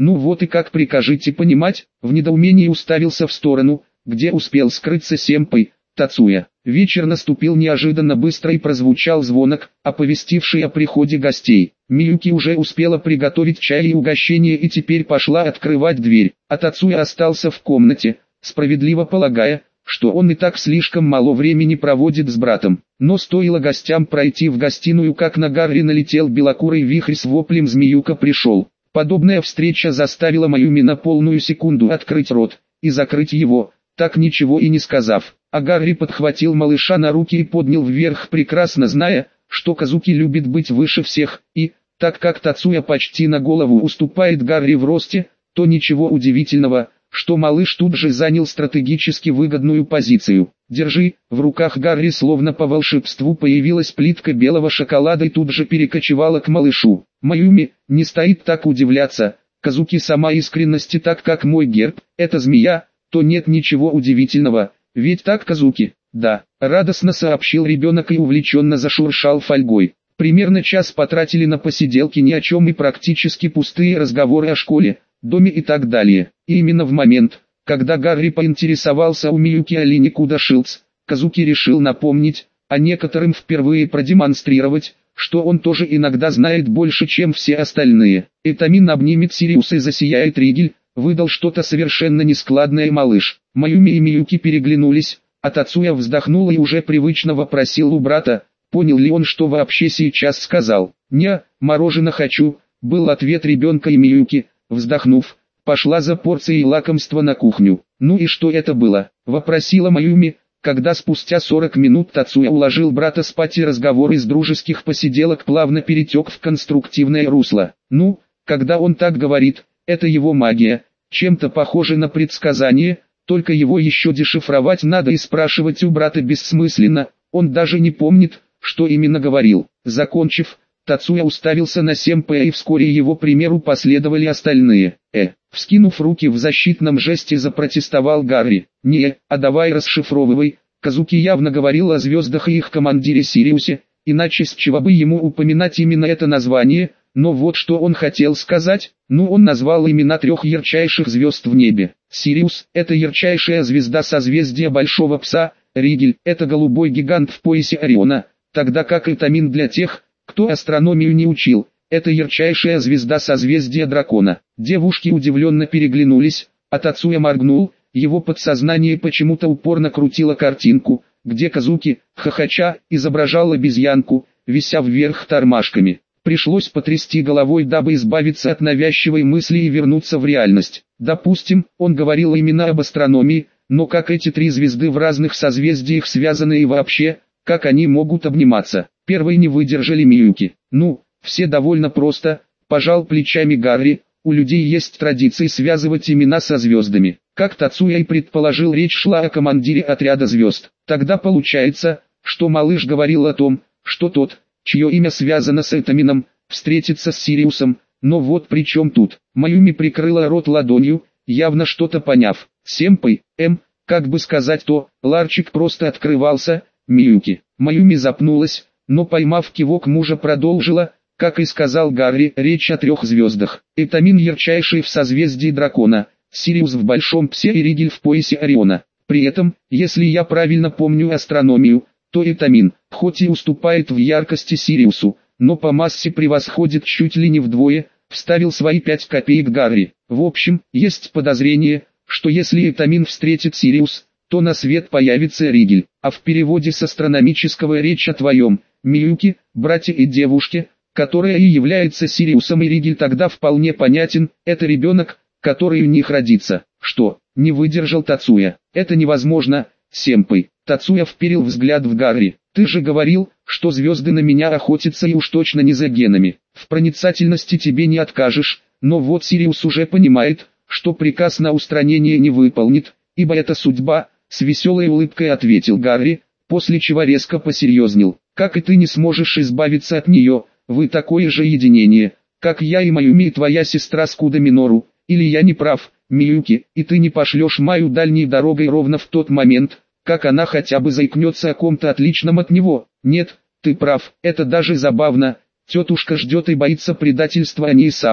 Ну вот и как прикажете понимать, в недоумении уставился в сторону, где успел скрыться Сэмпэй, Тацуя. Вечер наступил неожиданно быстро и прозвучал звонок, оповестивший о приходе гостей. Миюки уже успела приготовить чай и угощение и теперь пошла открывать дверь, а Тацуя остался в комнате, справедливо полагая, что он и так слишком мало времени проводит с братом. Но стоило гостям пройти в гостиную, как на Гарри налетел белокурый вихрь с воплем «Змеюка пришел!». Подобная встреча заставила Майюми на полную секунду открыть рот и закрыть его, так ничего и не сказав. А Гарри подхватил малыша на руки и поднял вверх, прекрасно зная, что Казуки любит быть выше всех, и, так как Тацуя почти на голову уступает Гарри в росте, то ничего удивительного, что малыш тут же занял стратегически выгодную позицию. «Держи», в руках Гарри словно по волшебству появилась плитка белого шоколада и тут же перекочевала к малышу. Майюми не стоит так удивляться, Казуки сама искренности, так как мой герб – это змея, то нет ничего удивительного, ведь так, Казуки? Да, радостно сообщил ребенок и увлеченно зашуршал фольгой. Примерно час потратили на посиделки ни о чем и практически пустые разговоры о школе, доме и так далее. И именно в момент, когда Гарри поинтересовался у Миюки о линии Куда Шилдс, Казуки решил напомнить, а некоторым впервые продемонстрировать, что он тоже иногда знает больше, чем все остальные. Этамин обнимет Сириуса и засияет Ригель, выдал что-то совершенно нескладное малыш. Майюми и Миюки переглянулись, а Тацуя вздохнул и уже привычно вопросил у брата, понял ли он, что вообще сейчас сказал. «Не, мороженое хочу», был ответ ребенка, и Миюки, вздохнув, пошла за порцией лакомства на кухню. «Ну и что это было?» – вопросила Майюми, когда спустя 40 минут Тацуя уложил брата спать и разговор из дружеских посиделок плавно перетек в конструктивное русло. «Ну, когда он так говорит, это его магия, чем-то похоже на предсказание, только его еще дешифровать надо и спрашивать у брата бессмысленно, он даже не помнит, что именно говорил». Закончив, Тацуя уставился на Сэмпэя, и вскоре его примеру последовали остальные. Вскинув руки в защитном жесте, запротестовал Гарри. «Не, а давай расшифровывай». Казуки явно говорил о звездах и их командире Сириусе, иначе с чего бы ему упоминать именно это название, но вот что он хотел сказать. Он назвал имена 3 ярчайших звезд в небе. Сириус – это ярчайшая звезда созвездия Большого Пса, Ригель – это голубой гигант в поясе Ориона, тогда как Этамин для тех, кто астрономию не учил, это ярчайшая звезда созвездия Дракона. Девушки удивленно переглянулись, а Тацуя моргнул, его подсознание почему-то упорно крутило картинку, где Казуки, хохоча, изображал обезьянку, вися вверх тормашками. Пришлось потрясти головой, дабы избавиться от навязчивой мысли и вернуться в реальность. Допустим, он говорил именно об астрономии, но как эти 3 звезды в разных созвездиях связаны и вообще, как они могут обниматься? Первые не выдержали Миюки. Все довольно просто, пожал плечами Гарри, у людей есть традиции связывать имена со звездами. Как Тацуя и предположил, речь шла о командире отряда звезд. Тогда получается, что малыш говорил о том, что тот, чье имя связано с Этамином, встретится с Сириусом, но вот при чем тут? Майюми прикрыла рот ладонью, явно что-то поняв. Сэмпэй, как бы сказать то, ларчик просто открывался, Миюки. Майюми запнулась, но поймав кивок мужа продолжила, как и сказал Гарри, речь о 3 звездах. Этамин ярчайший в созвездии Дракона, Сириус в Большом Псе и Ригель в поясе Ориона. При этом, если я правильно помню астрономию, то Этамин, хоть и уступает в яркости Сириусу, но по массе превосходит чуть ли не вдвое, вставил свои 5 копеек Гарри. В общем, есть подозрение, что если Этамин встретит Сириус, то на свет появится Ригель, а в переводе с астрономического речь о твоем, Миюки, брате и девушке, которая и является Сириусом, и Ригель тогда вполне понятен, это ребенок, который у них родится. Что, не выдержал Тацуя? Это невозможно, Сэмпэй. Тацуя вперил взгляд в Гарри. Ты же говорил, что звезды на меня охотятся и уж точно не за генами. В проницательности тебе не откажешь, но вот Сириус уже понимает, что приказ на устранение не выполнит, ибо это судьба, с веселой улыбкой ответил Гарри, после чего резко посерьезнел. Как и ты не сможешь избавиться от нее, вы такое же единение, как я и Майюми и твоя сестра Скуда Минору, или я не прав, Миюки, и ты не пошлешь Майю дальней дорогой ровно в тот момент, как она хотя бы заикнется о ком-то отличном от него. Нет, ты прав, это даже забавно, тетушка ждет и боится предательства, они и самы.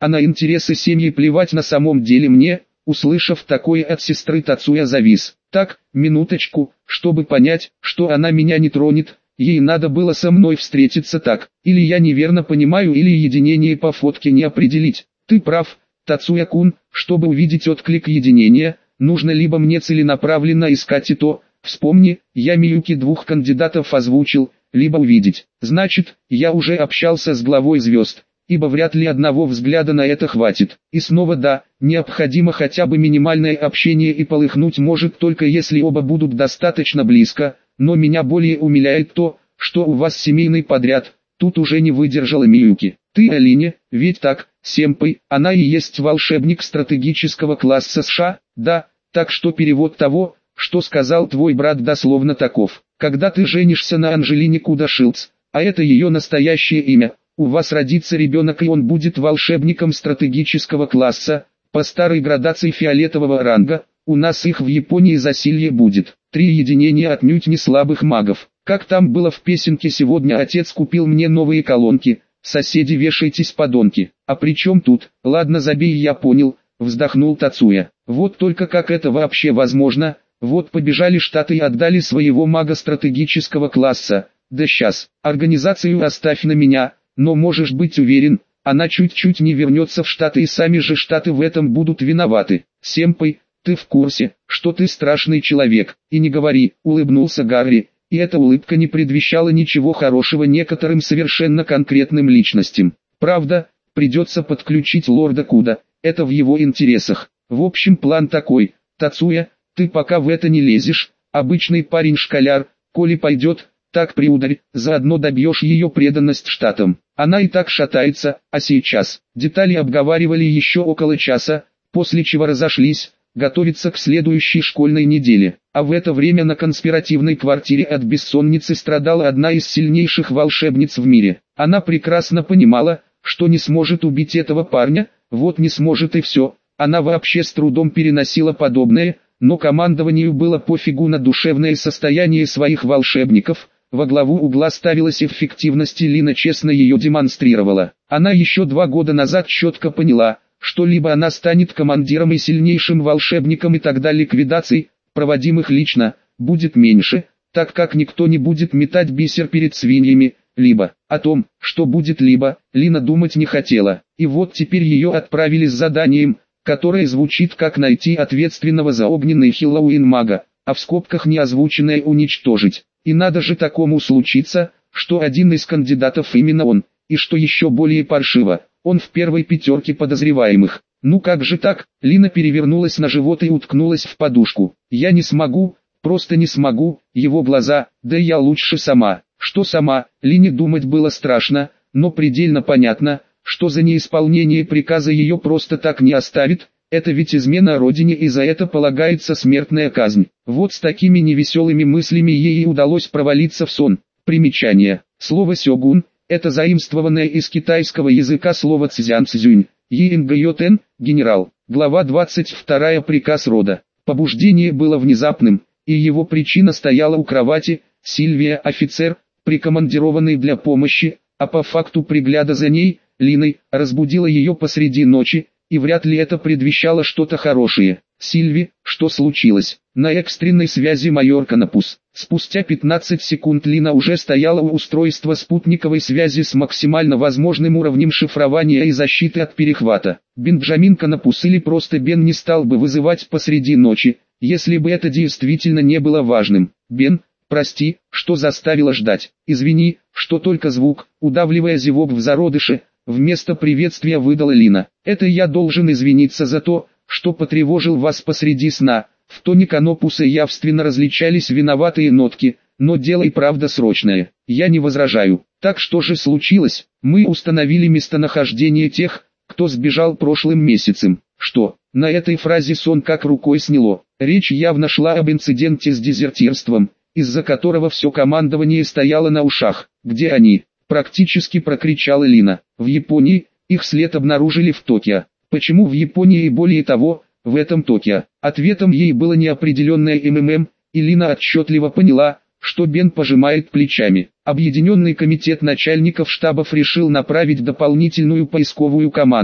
а на интересы семьи плевать на самом деле мне. Услышав такое от сестры, Тацуя завис. Так, минуточку, чтобы понять, что она меня не тронет, ей надо было со мной встретиться так. Или я неверно понимаю, или единение по фотке не определить. Ты прав, Тацуя-кун, чтобы увидеть отклик единения, нужно либо мне целенаправленно искать и то, вспомни, я Миюки двух кандидатов озвучил, либо увидеть. Значит, я уже общался с главой звезд, ибо вряд ли одного взгляда на это хватит. И снова да, необходимо хотя бы минимальное общение, и полыхнуть может только если оба будут достаточно близко, но меня более умиляет то, что у вас семейный подряд. Тут уже не выдержала Миюки. Ты о Лине, ведь так, сэмпэй, она и есть волшебник стратегического класса США, да, так что перевод того, что сказал твой брат, дословно таков. Когда ты женишься на Анжелине Кудашилдс, а это ее настоящее имя, у вас родится ребенок, и он будет волшебником стратегического класса, по старой градации фиолетового ранга. У нас их в Японии засилье будет. 3 единения отнюдь не слабых магов. Как там было в песенке: сегодня отец купил мне новые колонки, соседи вешайтесь подонки. А при чем тут? Ладно, забей, я понял, вздохнул Тацуя. Вот только как это вообще возможно? Вот побежали Штаты и отдали своего мага стратегического класса. Да сейчас, организацию оставь на меня, но можешь быть уверен, она чуть-чуть не вернется в Штаты, и сами же Штаты в этом будут виноваты. Сэмпэй, ты в курсе, что ты страшный человек? И не говори, улыбнулся Гарри, и эта улыбка не предвещала ничего хорошего некоторым совершенно конкретным личностям. Правда, придется подключить лорда Куда, это в его интересах. В общем, план такой: Тацуя, ты пока в это не лезешь, обычный парень-школяр, коли пойдет, так приударь, заодно добьешь ее преданность Штатам. Она и так шатается, а сейчас. Детали обговаривали еще около часа, после чего разошлись, готовиться к следующей школьной неделе. А в это время на конспиративной квартире от бессонницы страдала одна из сильнейших волшебниц в мире. Она прекрасно понимала, что не сможет убить этого парня, вот не сможет и все. Она вообще с трудом переносила подобное, но командованию было пофигу на душевное состояние своих волшебников. Во главу угла ставилась эффективность, и Лина честно ее демонстрировала. Она еще 2 года назад четко поняла, что либо она станет командиром и сильнейшим волшебником, и тогда ликвидаций, проводимых лично, будет меньше, так как никто не будет метать бисер перед свиньями, либо, о том, что будет либо, Лина думать не хотела. И вот теперь ее отправили с заданием, которое звучит как найти ответственного за огненный Хэллоуин мага, а в скобках не озвученное уничтожить. И надо же такому случиться, что один из кандидатов именно он, и что еще более паршиво, он в первой 5 подозреваемых. Ну как же так? Лина перевернулась на живот и уткнулась в подушку. Я не смогу, просто не смогу. Его глаза: да я лучше сама. Что сама? Лине думать было страшно, но предельно понятно, что за неисполнение приказа ее просто так не оставит. Это ведь измена родине, и за это полагается смертная казнь. Вот с такими невеселыми мыслями ей и удалось провалиться в сон. Примечание. Слово «сёгун» — это заимствованное из китайского языка слово «цзян-цзюнь». Йен, генерал. Глава 22. Приказ рода. Побуждение было внезапным, и его причина стояла у кровати. Сильвия — офицер, прикомандированный для помощи, а по факту пригляда за ней, Линой, разбудила ее посреди ночи, и вряд ли это предвещало что-то хорошее. «Сильви, что случилось?» На экстренной связи майор Канопус. Спустя 15 секунд Лина уже стояла у устройства спутниковой связи с максимально возможным уровнем шифрования и защиты от перехвата. Бенджамин Канопус, или просто Бен, не стал бы вызывать посреди ночи, если бы это действительно не было важным. «Бен, прости, что заставила ждать. Извини, что только звук», удавливая зевок в зародыше, вместо приветствия выдала Лина. «Это я должен извиниться за то, что потревожил вас посреди сна». В тоне Канопуса явственно различались виноватые нотки, но дело и правда срочное. Я не возражаю. Так что же случилось? Мы установили местонахождение тех, кто сбежал прошлым месяцем. Что? На этой фразе сон как рукой сняло. Речь явно шла об инциденте с дезертирством, из-за которого все командование стояло на ушах. Где они? Практически прокричала Лина. В Японии. Их след обнаружили в Токио. Почему в Японии и более того, в этом Токио? Ответом ей было неопределенное МММ, и Лина отчетливо поняла, что Бен пожимает плечами. Объединенный комитет начальников штабов решил направить дополнительную поисковую команду.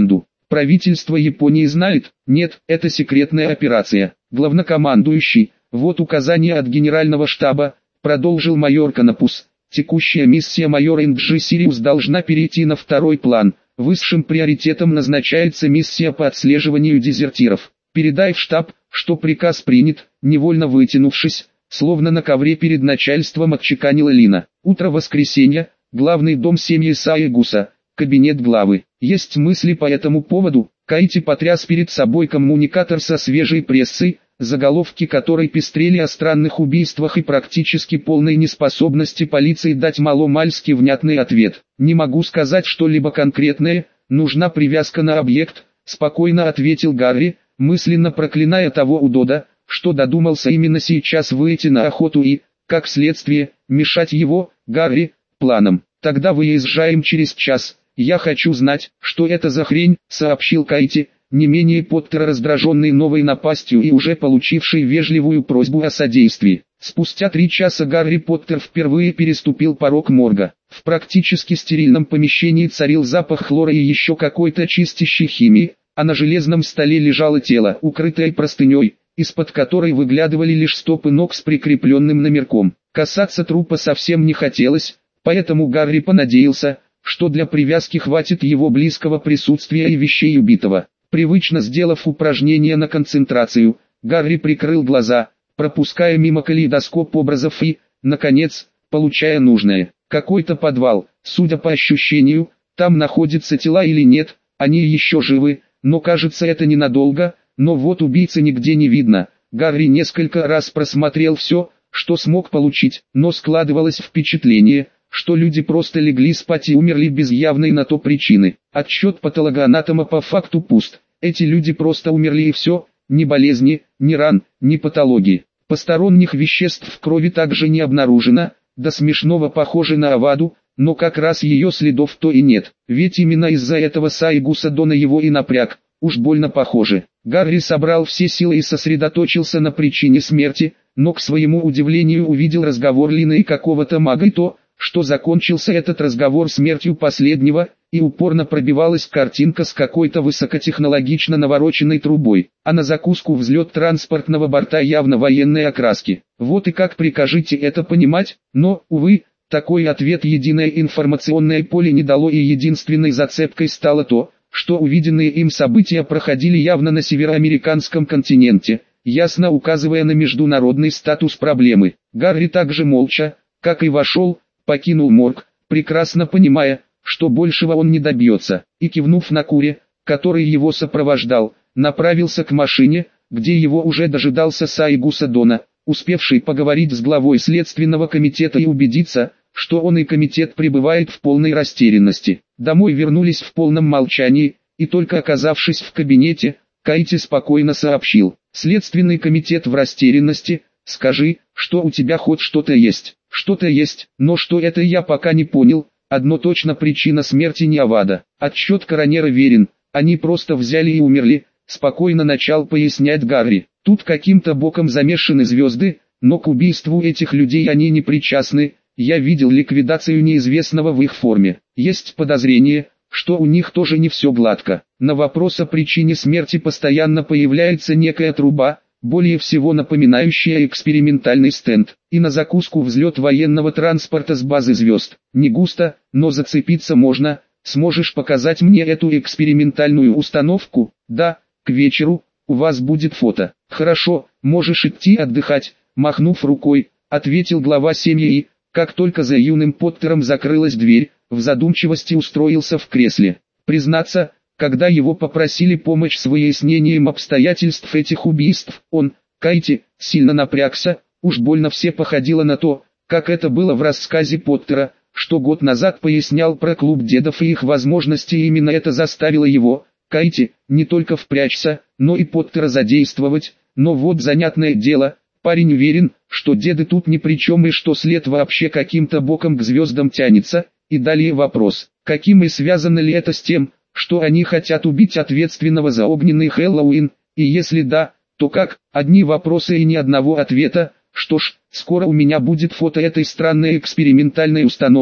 Правительство Японии знает? Нет, это секретная операция. Главнокомандующий, вот указание от генерального штаба, продолжил майор Канопус. Текущая миссия майора Инджи Сириус должна перейти на второй план. Высшим приоритетом назначается миссия по отслеживанию дезертиров. Передай в штаб, что приказ принят. Невольно вытянувшись, словно на ковре перед начальством, отчеканила Лина. Утро воскресенья, главный дом семьи Саигуса, кабинет главы. Есть мысли по этому поводу? Кайти потряс перед собой коммуникатор со свежей прессой, заголовки которой пестрели о странных убийствах и практически полной неспособности полиции дать маломальски внятный ответ. «Не могу сказать что-либо конкретное, нужна привязка на объект», — спокойно ответил Гарри, мысленно проклиная того удода, что додумался именно сейчас выйти на охоту и, как следствие, мешать его, Гарри, планам. «Тогда выезжаем через час, я хочу знать, что это за хрень», — сообщил Кайти, не менее Поттера раздраженный новой напастью и уже получивший вежливую просьбу о содействии. Спустя 3 часа Гарри Поттер впервые переступил порог морга. В практически стерильном помещении царил запах хлора и еще какой-то чистящей химии, а на железном столе лежало тело, укрытое простыней, из-под которой выглядывали лишь стопы ног с прикрепленным номерком. Касаться трупа совсем не хотелось, поэтому Гарри понадеялся, что для привязки хватит его близкого присутствия и вещей убитого. Привычно сделав упражнение на концентрацию, Гарри прикрыл глаза, пропуская мимо калейдоскоп образов и, наконец, получая нужное. Какой-то подвал, судя по ощущению, там находятся тела или нет, они еще живы, но кажется это ненадолго, но вот убийцы нигде не видно. Гарри несколько раз просмотрел все, что смог получить, но складывалось впечатление, что люди просто легли спать и умерли без явной на то причины. Отчет патологоанатома по факту пуст. Эти люди просто умерли и все, ни болезни, ни ран, ни патологии. Посторонних веществ в крови также не обнаружено, до смешного похоже на Аваду, но как раз ее следов то и нет. Ведь именно из-за этого Саигуса Дона его и напряг, уж больно похоже. Гарри собрал все силы и сосредоточился на причине смерти, но к своему удивлению увидел разговор Лины и какого-то мага и то, что закончился этот разговор смертью последнего, и упорно пробивалась картинка с какой-то высокотехнологично навороченной трубой, а на закуску взлет транспортного борта явно военной окраски. Вот и как прикажите это понимать, но, увы, такой ответ единое информационное поле не дало, и единственной зацепкой стало то, что увиденные им события проходили явно на североамериканском континенте, ясно указывая на международный статус проблемы. Гарри также молча, как и вошел, покинул морг, прекрасно понимая, что большего он не добьется, и кивнув на Куре, который его сопровождал, направился к машине, где его уже дожидался Саигуса Дона, успевший поговорить с главой следственного комитета и убедиться, что он и комитет пребывает в полной растерянности. Домой вернулись в полном молчании, и только оказавшись в кабинете, Кайти спокойно сообщил: «Следственный комитет в растерянности, скажи, что у тебя хоть что-то есть». «Что-то есть, но что это я пока не понял. Одно точно, причина смерти не Авада. Отчет коронера верен, они просто взяли и умерли», спокойно начал пояснять Гарри. «Тут каким-то боком замешаны звезды, но к убийству этих людей они не причастны. Я видел ликвидацию неизвестного в их форме. Есть подозрение, что у них тоже не все гладко. На вопрос о причине смерти постоянно появляется некая труба, более всего напоминающая экспериментальный стенд, и на закуску взлет военного транспорта с базы звезд. Не густо, но зацепиться можно. Сможешь показать мне эту экспериментальную установку? Да, к вечеру, у вас будет фото». «Хорошо, можешь идти отдыхать», махнув рукой, ответил глава семьи и, как только за юным Поттером закрылась дверь, в задумчивости устроился в кресле. Признаться, когда его попросили помочь с выяснением обстоятельств этих убийств, он, Кайти, сильно напрягся. Уж больно все походило на то, как это было в рассказе Поттера, что год назад пояснял про клуб дедов и их возможности, и именно это заставило его, Кайти, не только впрячься, но и Поттера задействовать. Но вот занятное дело, парень уверен, что деды тут ни при чем и что след вообще каким-то боком к звездам тянется. И далее вопрос: каким и связано ли это с тем, что они хотят убить ответственного за огненный Хэллоуин, и если да, то как? Одни вопросы и ни одного ответа. Что ж, скоро у меня будет фото этой странной экспериментальной установки,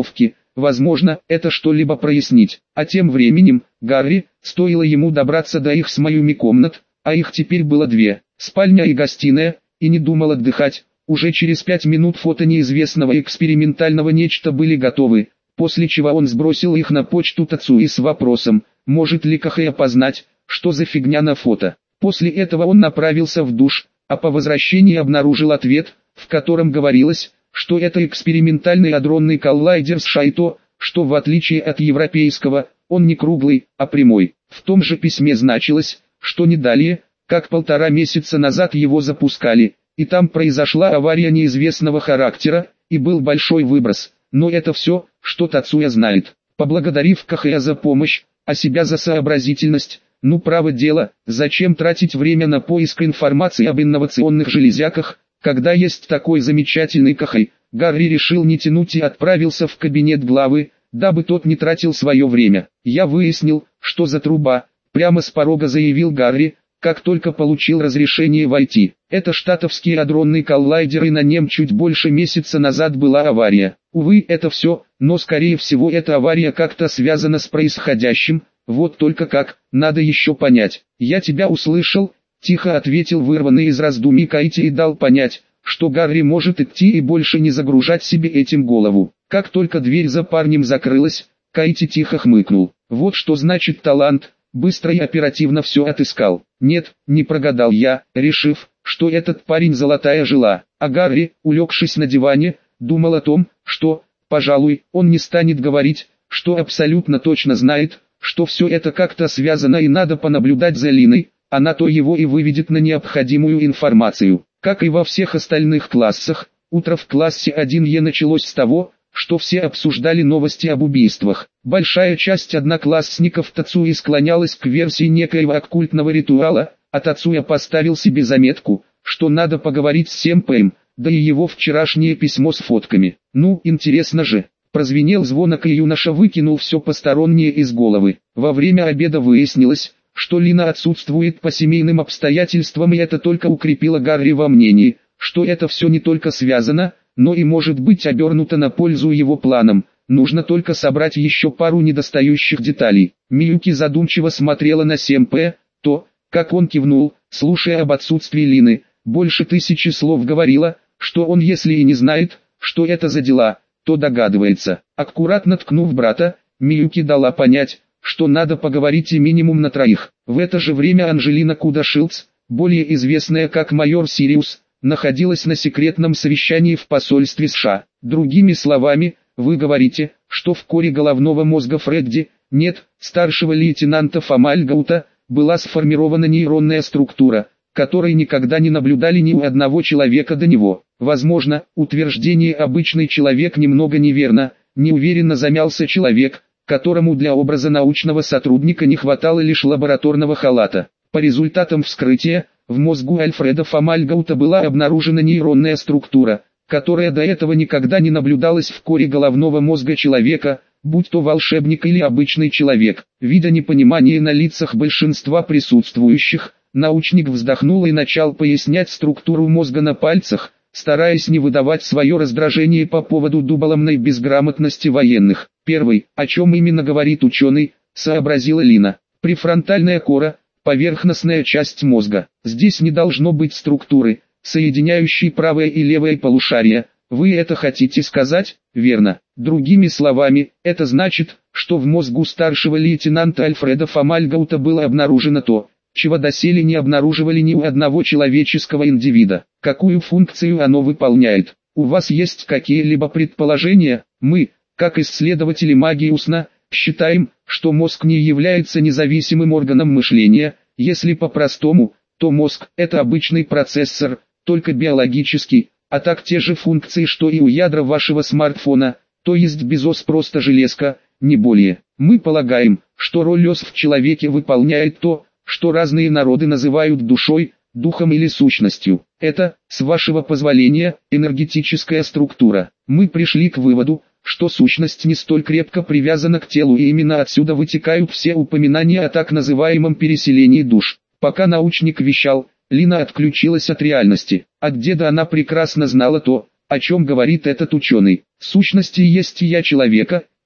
возможно, это что-либо прояснить. А тем временем, Гарри, стоило ему добраться до их с Майюми комнат, а их теперь было две, спальня и гостиная, и не думал отдыхать. Уже через 5 минут фото неизвестного экспериментального нечто были готовы, после чего он сбросил их на почту Тацуи с вопросом, может ли Кахэй опознать, что за фигня на фото. После этого он направился в душ, а по возвращении обнаружил ответ, в котором говорилось, что это экспериментальный адронный коллайдер с Шайто, что в отличие от европейского, он не круглый, а прямой. В том же письме значилось, что не далее, как 1,5 месяца назад его запускали, и там произошла авария неизвестного характера, и был большой выброс. Но это все, что Тацуя знает. Поблагодарив Кахэя за помощь, а себя за сообразительность, ну право дело, зачем тратить время на поиск информации об инновационных железяках, когда есть такой замечательный Кахэй. Гарри решил не тянуть и отправился в кабинет главы, дабы тот не тратил свое время. Я выяснил, что за труба, прямо с порога заявил Гарри, как только получил разрешение войти. Это штатовский адронный коллайдер, и на нем чуть больше месяца назад была авария. Увы, это все, но скорее всего эта авария как-то связана с происходящим, вот только как, надо еще понять. Я тебя услышал, тихо ответил вырванный из раздумий Кайти и дал понять, что Гарри может идти и больше не загружать себе этим голову. Как только дверь за парнем закрылась, Кайти тихо хмыкнул. Вот что значит талант. Быстро и оперативно все отыскал. Нет, не прогадал я, решив, что этот парень золотая жила. А Гарри, улегшись на диване, думал о том, что, пожалуй, он не станет говорить, что абсолютно точно знает, что все это как-то связано и надо понаблюдать за Линой, она то его и выведет на необходимую информацию. Как и во всех остальных классах, утро в классе 1Е началось с того, что все обсуждали новости об убийствах. Большая часть одноклассников Тацуи склонялась к версии некоего оккультного ритуала, а Тацуя поставил себе заметку, что надо поговорить с Сэмпэем, да и его вчерашнее письмо с фотками. Ну, интересно же. Прозвенел звонок, и юноша выкинул все постороннее из головы. Во время обеда выяснилось, что Лина отсутствует по семейным обстоятельствам, и это только укрепило Гарри во мнении, что это все не только связано, но и может быть обернуто на пользу его планам. Нужно только собрать еще пару недостающих деталей. Миюки задумчиво смотрела на Сэмпэ, то, как он кивнул, слушая об отсутствии Лины, больше 1000 слов говорила, что он если и не знает, что это за дела, то догадывается. Аккуратно ткнув брата, Миюки дала понять, что надо поговорить и минимум на 3. В это же время Анжелина Кудашилдс, более известная как майор Сириус, находилась на секретном совещании в посольстве США. Другими словами, вы говорите, что в коре головного мозга Фредди, нет, старшего лейтенанта Фомальгаута, была сформирована нейронная структура, которой никогда не наблюдали ни у одного человека до него. Возможно, утверждение «обычный человек» немного неверно, неуверенно замялся человек, которому для образа научного сотрудника не хватало лишь лабораторного халата. По результатам вскрытия, в мозгу Альфреда Фомальгаута была обнаружена нейронная структура, которая до этого никогда не наблюдалась в коре головного мозга человека, будь то волшебник или обычный человек. Видя непонимание на лицах большинства присутствующих, научник вздохнул и начал пояснять структуру мозга на пальцах, стараясь не выдавать свое раздражение по поводу дуболомной безграмотности военных. Первый, о чем именно говорит ученый, сообразила Лина. Префронтальная кора, поверхностная часть мозга. Здесь не должно быть структуры, соединяющей правое и левое полушария. Вы это хотите сказать? Верно. Другими словами, это значит, что в мозгу старшего лейтенанта Альфреда Фомальгаута было обнаружено то, чего доселе не обнаруживали ни у одного человеческого индивида. Какую функцию оно выполняет? У вас есть какие-либо предположения? Мы, как исследователи магии сна, считаем, что мозг не является независимым органом мышления. Если по-простому, то мозг – это обычный процессор, только биологический, а так те же функции, что и у ядра вашего смартфона, то есть без ОС просто железка, не более. Мы полагаем, что роль ОС в человеке выполняет то, что разные народы называют душой, духом или сущностью. Это, с вашего позволения, энергетическая структура. Мы пришли к выводу, что сущность не столь крепко привязана к телу, и именно отсюда вытекают все упоминания о так называемом переселении душ. Пока научник вещал, Лина отключилась от реальности. От деда она прекрасно знала то, о чем говорит этот ученый. Сущности есть я человека,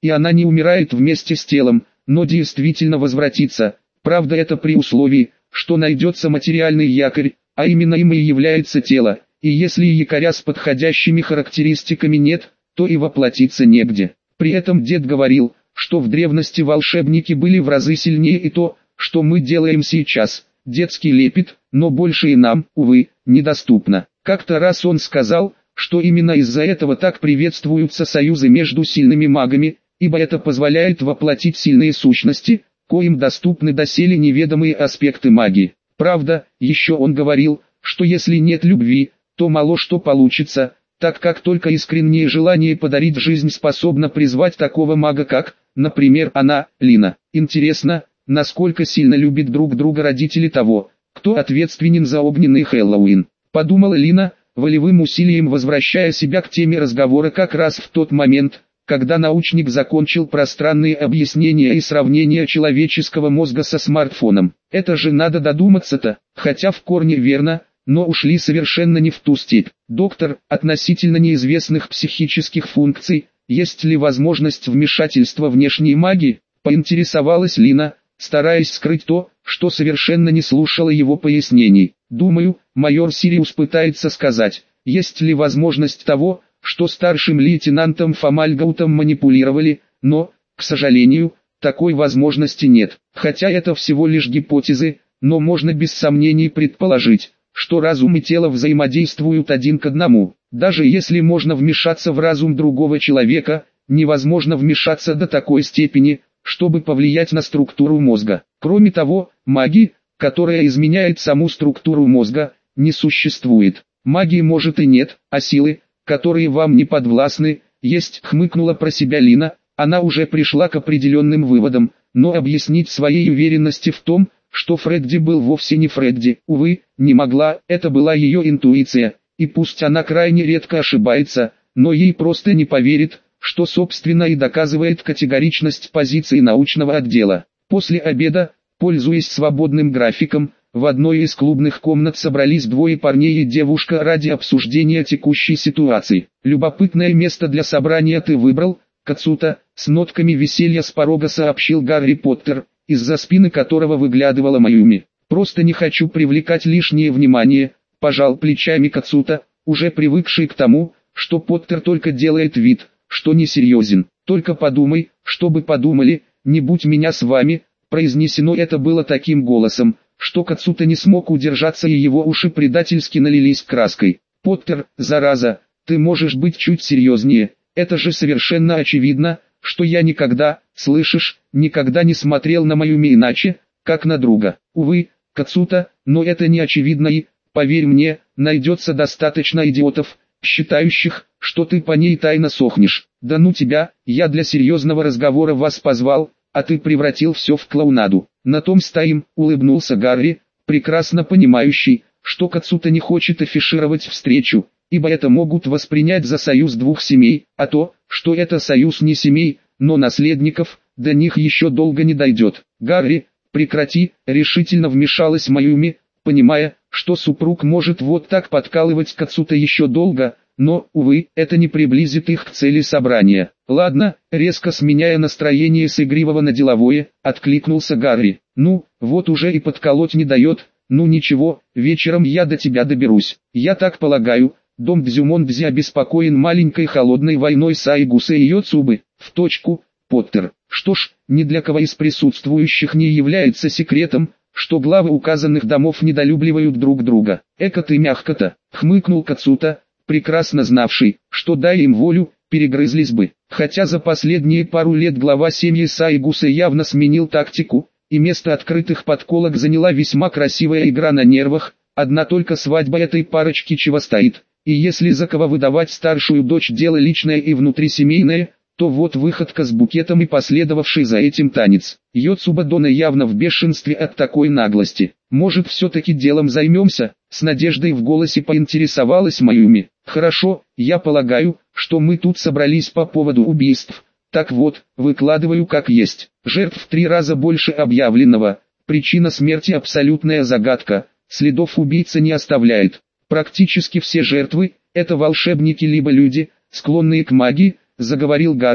и она не умирает вместе с телом, но действительно возвратится. Правда, это при условии, что найдется материальный якорь, а именно им и является тело, и если якоря с подходящими характеристиками нет, то и воплотиться негде. При этом дед говорил, что в древности волшебники были в разы сильнее, и то, что мы делаем сейчас, детский лепет, но больше и нам, увы, недоступно. Как-то раз он сказал, что именно из-за этого так приветствуются союзы между сильными магами, ибо это позволяет воплотить сильные сущности, коим доступны доселе неведомые аспекты магии. Правда, еще он говорил, что если нет любви, то мало что получится, так как только искреннее желание подарить жизнь способно призвать такого мага, как, например, она, Лина. Интересно, насколько сильно любят друг друга родители того, кто ответственен за огненный Хэллоуин, подумала Лина, волевым усилием возвращая себя к теме разговора как раз в тот момент, когда научник закончил пространные объяснения и сравнения человеческого мозга со смартфоном. Это же надо додуматься-то, хотя в корне верно, но ушли совершенно не в ту степь. Доктор, относительно неизвестных психических функций, есть ли возможность вмешательства внешней магии, поинтересовалась Лина, стараясь скрыть то, что совершенно не слушала его пояснений. Думаю, майор Сириус пытается сказать, есть ли возможность того, что старшим лейтенантом Фомальгаутом манипулировали, но, к сожалению, такой возможности нет. Хотя это всего лишь гипотезы, но можно без сомнений предположить, что разум и тело взаимодействуют один к одному. Даже если можно вмешаться в разум другого человека, невозможно вмешаться до такой степени, чтобы повлиять на структуру мозга. Кроме того, магии, которая изменяет саму структуру мозга, не существует. Магии может и нет, а силы, которые вам не подвластны, есть, хмыкнула про себя Лина. Она уже пришла к определенным выводам, но объяснить своей уверенности в том, что Фредди был вовсе не Фредди, увы, не могла, это была ее интуиция, и пусть она крайне редко ошибается, но ей просто не поверит, что собственно и доказывает категоричность позиции научного отдела. После обеда, пользуясь свободным графиком, в одной из клубных комнат собрались двое парней и девушка ради обсуждения текущей ситуации. «Любопытное место для собрания ты выбрал, Кацута», с нотками веселья с порога сообщил Гарри Поттер, из-за спины которого выглядывала Майюми. «Просто не хочу привлекать лишнее внимание», – пожал плечами Кацута, уже привыкший к тому, что Поттер только делает вид, что несерьезен. «Только подумай, что бы подумали, не будь меня с вами», произнесено это было таким голосом, что Кацута не смог удержаться и его уши предательски налились краской. «Поттер, зараза, ты можешь быть чуть серьезнее, это же совершенно очевидно, что я никогда, слышишь, никогда не смотрел на Майюми иначе, как на друга. Увы, Кацута, но это не очевидно и, поверь мне, найдется достаточно идиотов, считающих, что ты по ней тайно сохнешь. Да ну тебя, я для серьезного разговора вас позвал, а ты превратил все в клоунаду». «На том стоим», улыбнулся Гарри, прекрасно понимающий, что Кацута не хочет афишировать встречу, ибо это могут воспринять за союз двух семей, а то, что это союз не семей, но наследников, до них еще долго не дойдет. «Гарри, прекрати», решительно вмешалась Майюми, понимая, что супруг может вот так подкалывать Кацута еще долго, но, увы, это не приблизит их к цели собрания. «Ладно», резко сменяя настроение с игривого на деловое, откликнулся Гарри. «Ну, вот уже и подколоть не дает, ну ничего, вечером я до тебя доберусь. Я так полагаю, дом Дзюмондзи обеспокоен маленькой холодной войной Сайгуса и Йоцубы». «В точку, Поттер. Что ж, ни для кого из присутствующих не является секретом, что главы указанных домов недолюбливают друг друга». «Эка ты мягко-то», хмыкнул Кацута, прекрасно знавший, что дай им волю, перегрызлись бы. Хотя за последние пару лет глава семьи Сайгуса явно сменил тактику, и место открытых подколок заняла весьма красивая игра на нервах, одна только свадьба этой парочки чего стоит. И если за кого выдавать старшую дочь дело личное и внутрисемейное, то вот выходка с букетом и последовавший за этим танец. Йоцуба Дона явно в бешенстве от такой наглости. «Может, все-таки делом займемся?» С надеждой в голосе поинтересовалась Майюми. «Хорошо, я полагаю, что мы тут собрались по поводу убийств. Так вот, выкладываю как есть. Жертв в 3 раза больше объявленного. Причина смерти абсолютная загадка. Следов убийца не оставляет. Практически все жертвы – это волшебники либо люди, склонные к магии», заговорил Гарри,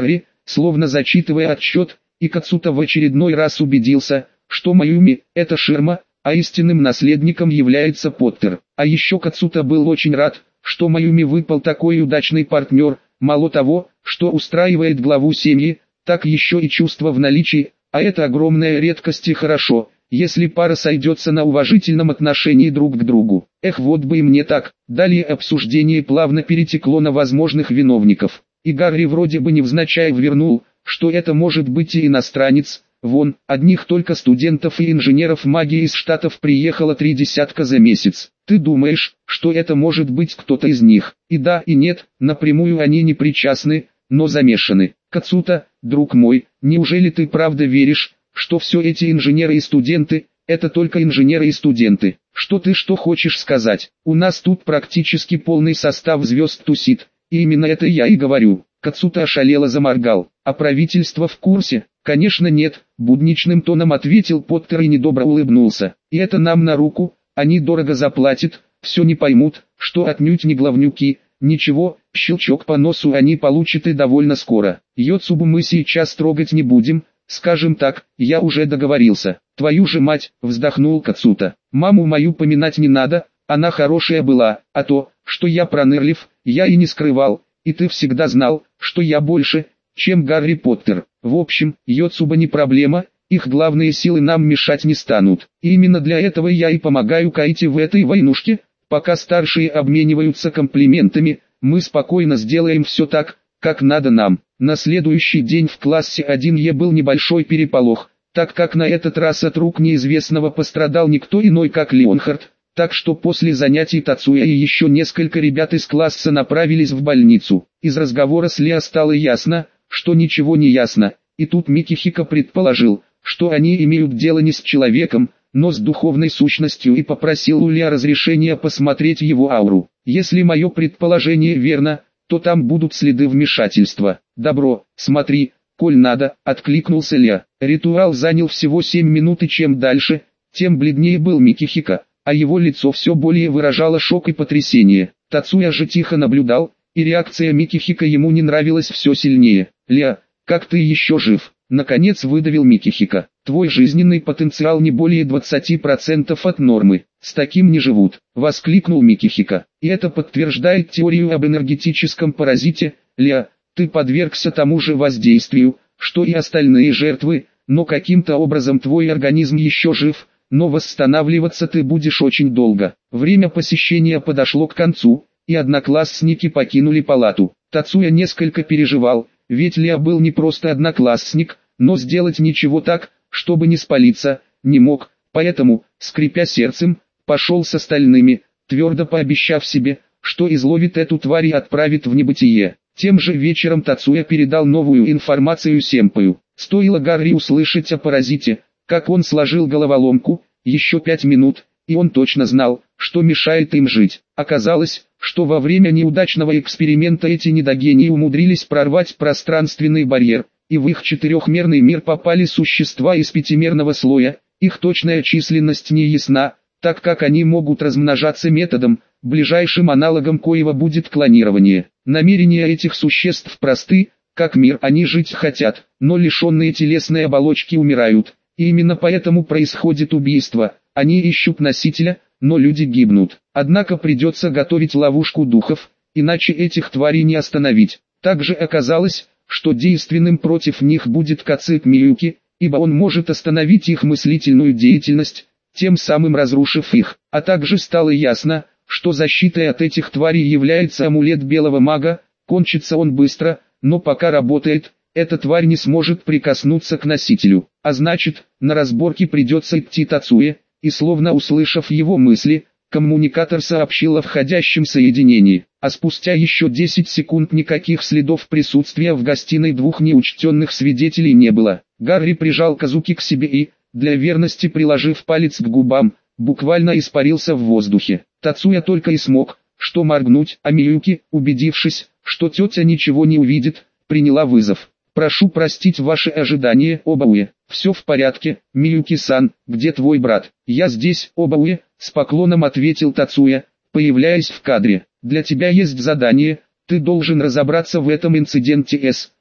словно зачитывая отчет, и Кацута в очередной раз убедился, что Маюми – это ширма, а истинным наследником является Поттер. А еще Кацута был очень рад, что Маюми выпал такой удачный партнер, мало того, что устраивает главу семьи, так еще и чувство в наличии, а это огромная редкость и хорошо, если пара сойдется на уважительном отношении друг к другу. Эх, вот бы и мне так. Далее обсуждение плавно перетекло на возможных виновников. И Гарри вроде бы невзначай ввернул, что это может быть и иностранец. Вон, одних только студентов и инженеров магии из Штатов приехало 30 за месяц. Ты думаешь, что это может быть кто-то из них? И да, и нет, напрямую они не причастны, но замешаны. Кацута, друг мой, неужели ты правда веришь, что все эти инженеры и студенты, это только инженеры и студенты? Что хочешь сказать? У нас тут практически полный состав звезд тусит, и именно это я и говорю. Кацута ошалело заморгал. А правительство в курсе? Конечно нет, будничным тоном ответил Поттер и недобро улыбнулся. И это нам на руку, они дорого заплатят, все не поймут, что отнюдь не главнюки. Ничего, щелчок по носу они получат и довольно скоро. Йоцубу мы сейчас трогать не будем, скажем так, я уже договорился. Твою же мать, вздохнул Кацута. Маму мою поминать не надо, она хорошая была, а то, что я пронырлив, я и не скрывал, и ты всегда знал, что я больше, чем Гарри Поттер. В общем, Йоцуба не проблема, их главные силы нам мешать не станут. И именно для этого я и помогаю Кайте в этой войнушке, пока старшие обмениваются комплиментами, мы спокойно сделаем все так, как надо нам. На следующий день в классе 1Е был небольшой переполох, так как на этот раз от рук неизвестного пострадал никто иной как Леонхард, так что после занятий Тацуя и еще несколько ребят из класса направились в больницу. Из разговора с Лео стало ясно, что ничего не ясно, и тут Микихико предположил, что они имеют дело не с человеком, но с духовной сущностью, и попросил у Лео разрешения посмотреть его ауру. Если мое предположение верно, то там будут следы вмешательства. Добро, смотри, коль надо, откликнулся Лео. Ритуал занял всего 7 минут, и чем дальше, тем бледнее был Микихико, а его лицо все более выражало шок и потрясение. Тацуя же тихо наблюдал, и реакция Микихико ему не нравилась все сильнее. «Лео, как ты еще жив?» Наконец выдавил Микихико. «Твой жизненный потенциал не более 20% от нормы. С таким не живут», — воскликнул Микихико. «И это подтверждает теорию об энергетическом паразите. Лео, ты подвергся тому же воздействию, что и остальные жертвы, но каким-то образом твой организм еще жив, но восстанавливаться ты будешь очень долго». Время посещения подошло к концу, и одноклассники покинули палату. Тацуя несколько переживал, ведь Лео был не просто одноклассник, но сделать ничего так, чтобы не спалиться, не мог, поэтому, скрипя сердцем, пошел с остальными, твердо пообещав себе, что изловит эту тварь и отправит в небытие. Тем же вечером Тацуя передал новую информацию сенпаю. Стоило Гарри услышать о паразите, как он сложил головоломку, еще 5 минут, и он точно знал, что мешает им жить. Оказалось, что во время неудачного эксперимента эти недогении умудрились прорвать пространственный барьер, и в их четырехмерный мир попали существа из пятимерного слоя. Их точная численность не ясна, так как они могут размножаться методом, ближайшим аналогом коего будет клонирование. Намерения этих существ просты, как мир, они жить хотят, но лишенные телесной оболочки умирают, и именно поэтому происходит убийство. Они ищут носителя, но люди гибнут. Однако придется готовить ловушку духов, иначе этих тварей не остановить. Также оказалось, что действенным против них будет Кацит Миюки, ибо он может остановить их мыслительную деятельность, тем самым разрушив их. А также стало ясно, что защитой от этих тварей является амулет белого мага. Кончится он быстро, но пока работает, эта тварь не сможет прикоснуться к носителю. А значит, на разборки придется идти Тацуе, и словно услышав его мысли, коммуникатор сообщил о входящем соединении. А спустя еще 10 секунд никаких следов присутствия в гостиной двух неучтенных свидетелей не было. Гарри прижал Казуки к себе и, для верности приложив палец к губам, буквально испарился в воздухе. Тацуя только и смог, что моргнуть, а Миюки, убедившись, что тетя ничего не увидит, приняла вызов. «Прошу простить ваши ожидания, Обауэ. Все в порядке, Миюки-сан, где твой брат?» «Я здесь, Обауэ», с поклоном ответил Тацуя, появляясь в кадре. «Для тебя есть задание, ты должен разобраться в этом инциденте с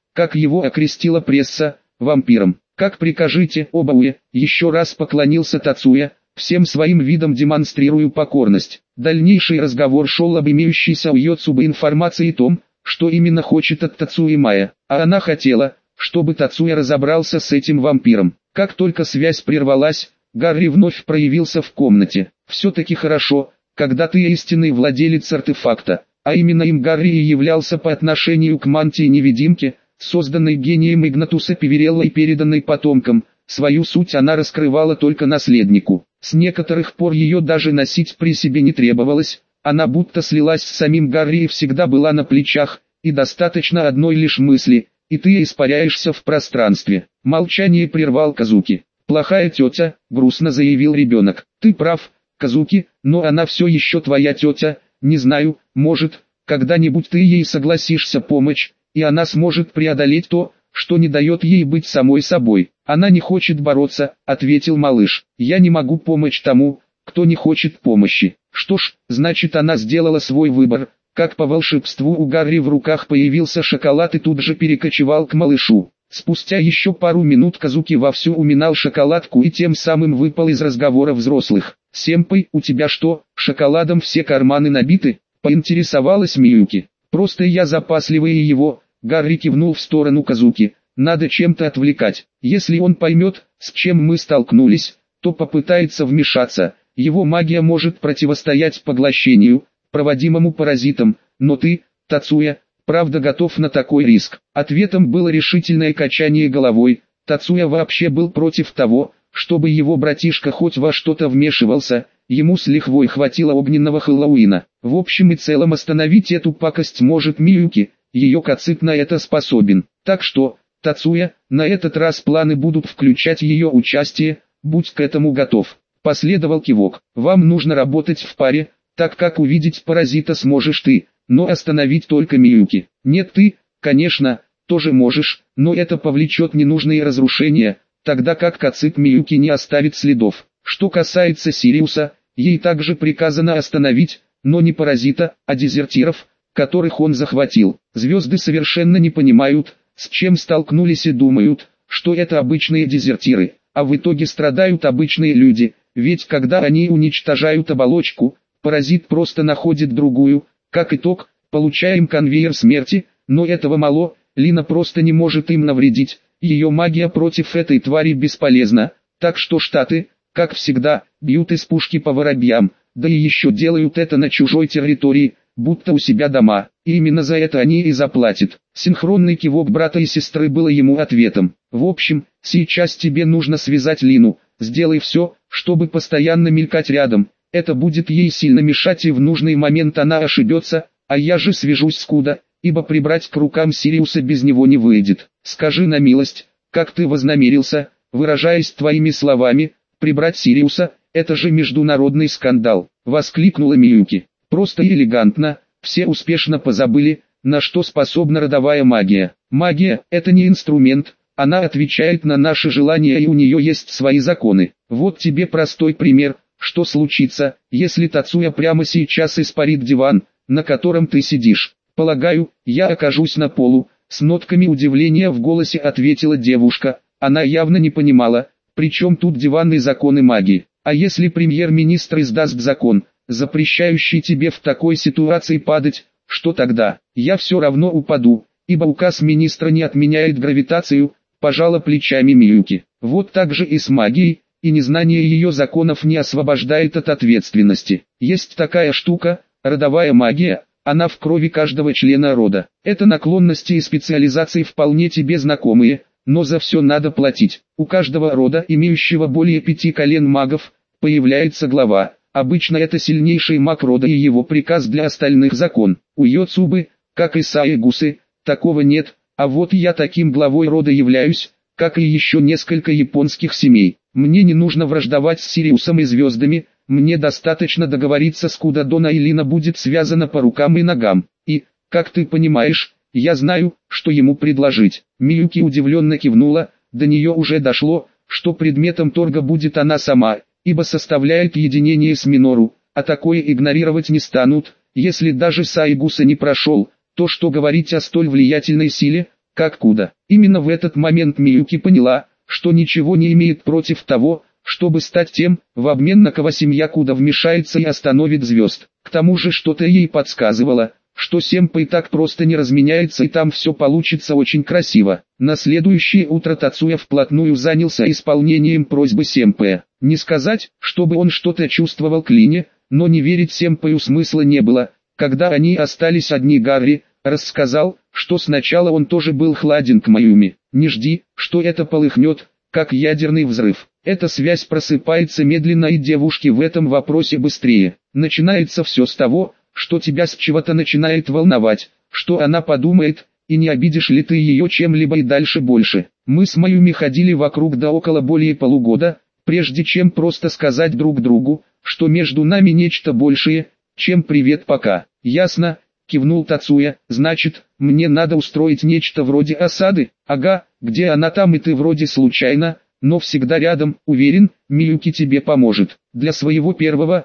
как его окрестила пресса, вампиром. Как прикажете, Обауэ, еще раз поклонился Тацуя, всем своим видом демонстрируя покорность. Дальнейший разговор шел об имеющейся у Йоцубы информации о том, что именно хочет от Тацуи Майя, а она хотела, чтобы Тацуя разобрался с этим вампиром. Как только связь прервалась, Гарри вновь проявился в комнате. Все-таки хорошо, когда ты истинный владелец артефакта, а именно им Гарри и являлся по отношению к мантии-невидимке, созданной гением Игнатуса Пиверелла и переданной потомкам. Свою суть она раскрывала только наследнику. С некоторых пор ее даже носить при себе не требовалось, она будто слилась с самим Гарри и всегда была на плечах, и достаточно одной лишь мысли, и ты испаряешься в пространстве. Молчание прервал Казуки. «Плохая тетя», — грустно заявил ребенок. «Ты прав, Казуки, но она все еще твоя тетя, не знаю, может, когда-нибудь ты ей согласишься помочь, и она сможет преодолеть то, что не дает ей быть самой собой». «Она не хочет бороться», — ответил малыш. «Я не могу помочь тому, кто не хочет помощи». Что ж, значит она сделала свой выбор. Как по волшебству у Гарри в руках появился шоколад и тут же перекочевал к малышу. Спустя еще пару минут Казуки вовсю уминал шоколадку и тем самым выпал из разговора взрослых. «Сэмпай, у тебя что, шоколадом все карманы набиты?» — поинтересовалась Миюки. «Просто я запасливый его», — Гарри кивнул в сторону Казуки. «Надо чем-то отвлекать. Если он поймет, с чем мы столкнулись, то попытается вмешаться. Его магия может противостоять поглощению, проводимому паразитом, но ты, Тацуя, правда готов на такой риск?» Ответом было решительное качание головой. Тацуя вообще был против того, чтобы его братишка хоть во что-то вмешивался, ему с лихвой хватило огненного Хэллоуина. В общем и целом остановить эту пакость может Миюки, ее кацит на это способен. Так что, Тацуя, на этот раз планы будут включать ее участие, будь к этому готов. Последовал кивок. «Вам нужно работать в паре, так как увидеть паразита сможешь ты, но остановить только Миюки. Нет, ты, конечно, тоже можешь, но это повлечет ненужные разрушения, тогда как кацит Миюки не оставит следов. Что касается Сириуса, ей также приказано остановить, но не паразита, а дезертиров, которых он захватил. Звезды совершенно не понимают, с чем столкнулись и думают, что это обычные дезертиры, а в итоге страдают обычные люди, ведь когда они уничтожают оболочку, паразит просто находит другую. Как итог, получаем конвейер смерти, но этого мало, Лина просто не может им навредить, ее магия против этой твари бесполезна, так что Штаты, как всегда, бьют из пушки по воробьям, да и еще делают это на чужой территории, будто у себя дома, и именно за это они и заплатят. Синхронный кивок брата и сестры было ему ответом. «В общем, сейчас тебе нужно связать Лину, сделай все, чтобы постоянно мелькать рядом, это будет ей сильно мешать и в нужный момент она ошибется, а я же свяжусь с Куда, ибо прибрать к рукам Сириуса без него не выйдет. Скажи на милость, как ты вознамерился, выражаясь твоими словами, прибрать Сириуса, это же международный скандал», — воскликнула Миюки. «Просто и элегантно, все успешно позабыли, на что способна родовая магия. Магия — это не инструмент, она отвечает на наши желания и у нее есть свои законы. Вот тебе простой пример, что случится, если Тацуя прямо сейчас испарит диван, на котором ты сидишь. Полагаю, я окажусь на полу», — с нотками удивления в голосе ответила девушка. Она явно не понимала, при чем тут диванные законы магии. «А если премьер-министр издаст закон, запрещающий тебе в такой ситуации падать, что тогда? Я все равно упаду, ибо указ министра не отменяет гравитацию», — пожала плечами Миюки. «Вот так же и с магией, и незнание ее законов не освобождает от ответственности. Есть такая штука, родовая магия, она в крови каждого члена рода. Это наклонности и специализации вполне тебе знакомые, но за все надо платить. У каждого рода, имеющего более 5 колен магов, появляется глава. Обычно это сильнейший маг рода и его приказ для остальных закон. У Йоцубы, как и Саегусы, такого нет, а вот я таким главой рода являюсь, как и еще несколько японских семей. Мне не нужно враждовать с Сириусом и звездами, мне достаточно договориться с Кудадона, и Лина будет связана по рукам и ногам. И, как ты понимаешь, я знаю, что ему предложить». Миюки удивленно кивнула, до нее уже дошло, что предметом торга будет она сама, ибо составляет единение с Минору, а такое игнорировать не станут. Если даже Саегуса не прошел, то что говорить о столь влиятельной силе, как Куда. Именно в этот момент Миюки поняла, что ничего не имеет против того, чтобы стать тем, в обмен на кого семья Куда вмешается и остановит звезд. К тому же что-то ей подсказывало, что Сэмпэй так просто не разменяется и там все получится очень красиво. На следующее утро Тацуя вплотную занялся исполнением просьбы Сэмпэя. Не сказать, чтобы он что-то чувствовал к Лине, но не верить Сэмпэю смысла не было. Когда они остались одни, Гарри рассказал, что сначала он тоже был хладен к Маюми. Не жди, что это полыхнет, как ядерный взрыв. Эта связь просыпается медленно, и девушки в этом вопросе быстрее. Начинается все с того, что тебя с чего-то начинает волновать, что она подумает, и не обидишь ли ты ее чем-либо и дальше больше. Мы с Маюми ходили вокруг да около более полугода, прежде чем просто сказать друг другу, что между нами нечто большее, чем привет пока. Ясно, кивнул Тацуя, значит, мне надо устроить нечто вроде осады. Ага, где она там и ты вроде случайно, но всегда рядом, уверен, Миюки тебе поможет. Для своего первого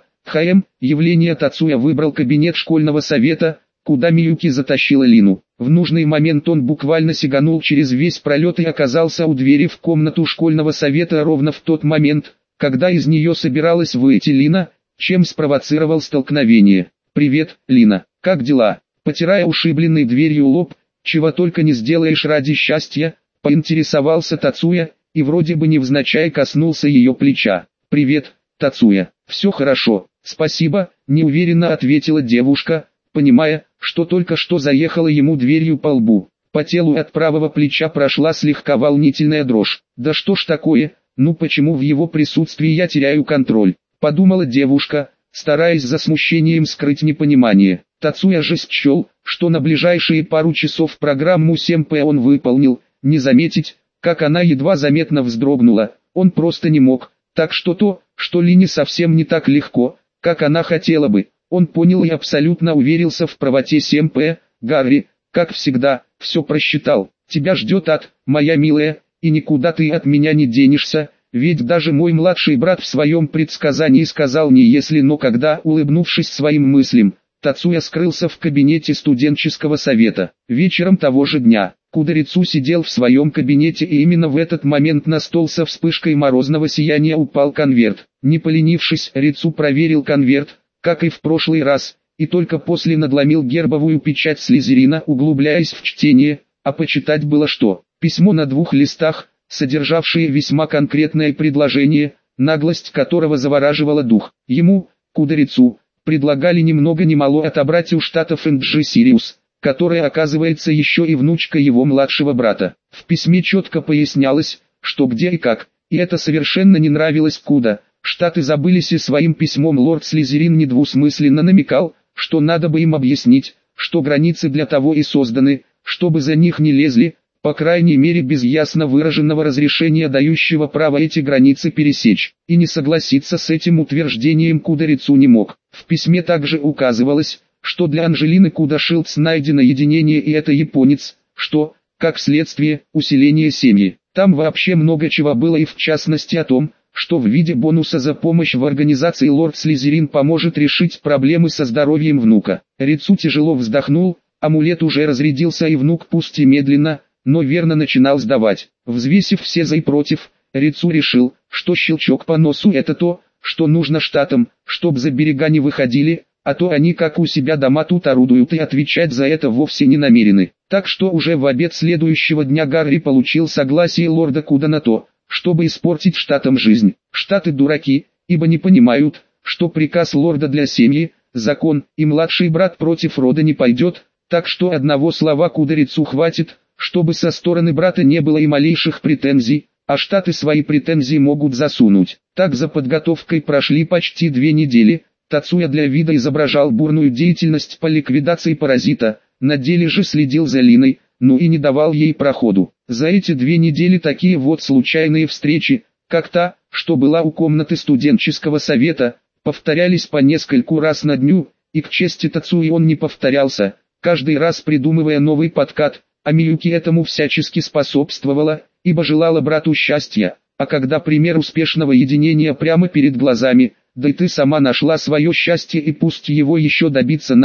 явления Тацуя выбрал кабинет школьного совета, куда Миюки затащила Лину. В нужный момент он буквально сиганул через весь пролет и оказался у двери в комнату школьного совета ровно в тот момент, когда из нее собиралась выйти Лина, чем спровоцировал столкновение. «Привет, Лина, как дела?» Потирая ушибленный дверью лоб, чего только не сделаешь ради счастья, поинтересовался Тацуя, и вроде бы невзначай коснулся ее плеча. «Привет, Тацуя, все хорошо, спасибо», неуверенно ответила девушка, понимая, что только что заехала ему дверью по лбу. По телу от правого плеча прошла слегка волнительная дрожь. «Да что ж такое, ну почему в его присутствии я теряю контроль?» подумала девушка, стараясь за смущением скрыть непонимание. Тацуя же счел, что на ближайшие пару часов программу Сэмпэя он выполнил, не заметить, как она едва заметно вздрогнула, он просто не мог, так что то, что Лине совсем не так легко, как она хотела бы, он понял и абсолютно уверился в правоте Сэмпэя. «Гарри, как всегда, все просчитал, тебя ждет ад, моя милая, и никуда ты от меня не денешься, ведь даже мой младший брат в своем предсказании сказал не если, но когда». Улыбнувшись своим мыслям, Тацуя скрылся в кабинете студенческого совета. Вечером того же дня, Куда Рицу сидел в своем кабинете, и именно в этот момент на стол со вспышкой морозного сияния упал конверт. Не поленившись, Рицу проверил конверт, как и в прошлый раз, и только после надломил гербовую печать Слизерина, углубляясь в чтение, а почитать было что. Письмо на 2 листах, содержавшее весьма конкретное предложение, наглость которого завораживала дух. Ему, Куда Рицу, предлагали ни много ни мало отобрать у штатов Энджи Сириус, которая оказывается еще и внучка его младшего брата. В письме четко пояснялось, что где и как, и это совершенно не нравилось Куда. Штаты забылись, и своим письмом лорд Слизерин недвусмысленно намекал, что надо бы им объяснить, что границы для того и созданы, чтобы за них не лезли, по крайней мере без ясно выраженного разрешения, дающего право эти границы пересечь. И не согласиться с этим утверждением Куда Рицу не мог. В письме также указывалось, что для Анжелины Куда Шилдс найдено единение, и это японец, что, как следствие, усиление семьи. Там вообще много чего было, и в частности о том, что в виде бонуса за помощь в организации лорд Слизерин поможет решить проблемы со здоровьем внука. Рицу тяжело вздохнул, амулет уже разрядился, и внук пусть и медленно, но верно начинал сдавать. Взвесив все за и против, Рицу решил, что щелчок по носу — это то, что нужно штатам, чтоб за берега не выходили, а то они как у себя дома тут орудуют и отвечать за это вовсе не намерены. Так что уже в обед следующего дня Гарри получил согласие лорда Куда на то, чтобы испортить штатам жизнь. Штаты дураки, ибо не понимают, что приказ лорда для семьи — закон, и младший брат против рода не пойдет, так что одного слова Куда Рицу хватит, чтобы со стороны брата не было и малейших претензий, а штаты свои претензии могут засунуть. Так за подготовкой прошли почти 2 недели. Тацуя для вида изображал бурную деятельность по ликвидации паразита, на деле же следил за Линой, ну и не давал ей проходу. За эти 2 недели такие вот случайные встречи, как та, что была у комнаты студенческого совета, повторялись по нескольку раз на дню, и к чести Тацуи он не повторялся, каждый раз придумывая новый подкат, а Миюки этому всячески способствовала, ибо желала брату счастья, а когда пример успешного единения прямо перед глазами, да и ты сама нашла свое счастье, и пусть его еще добиться надо,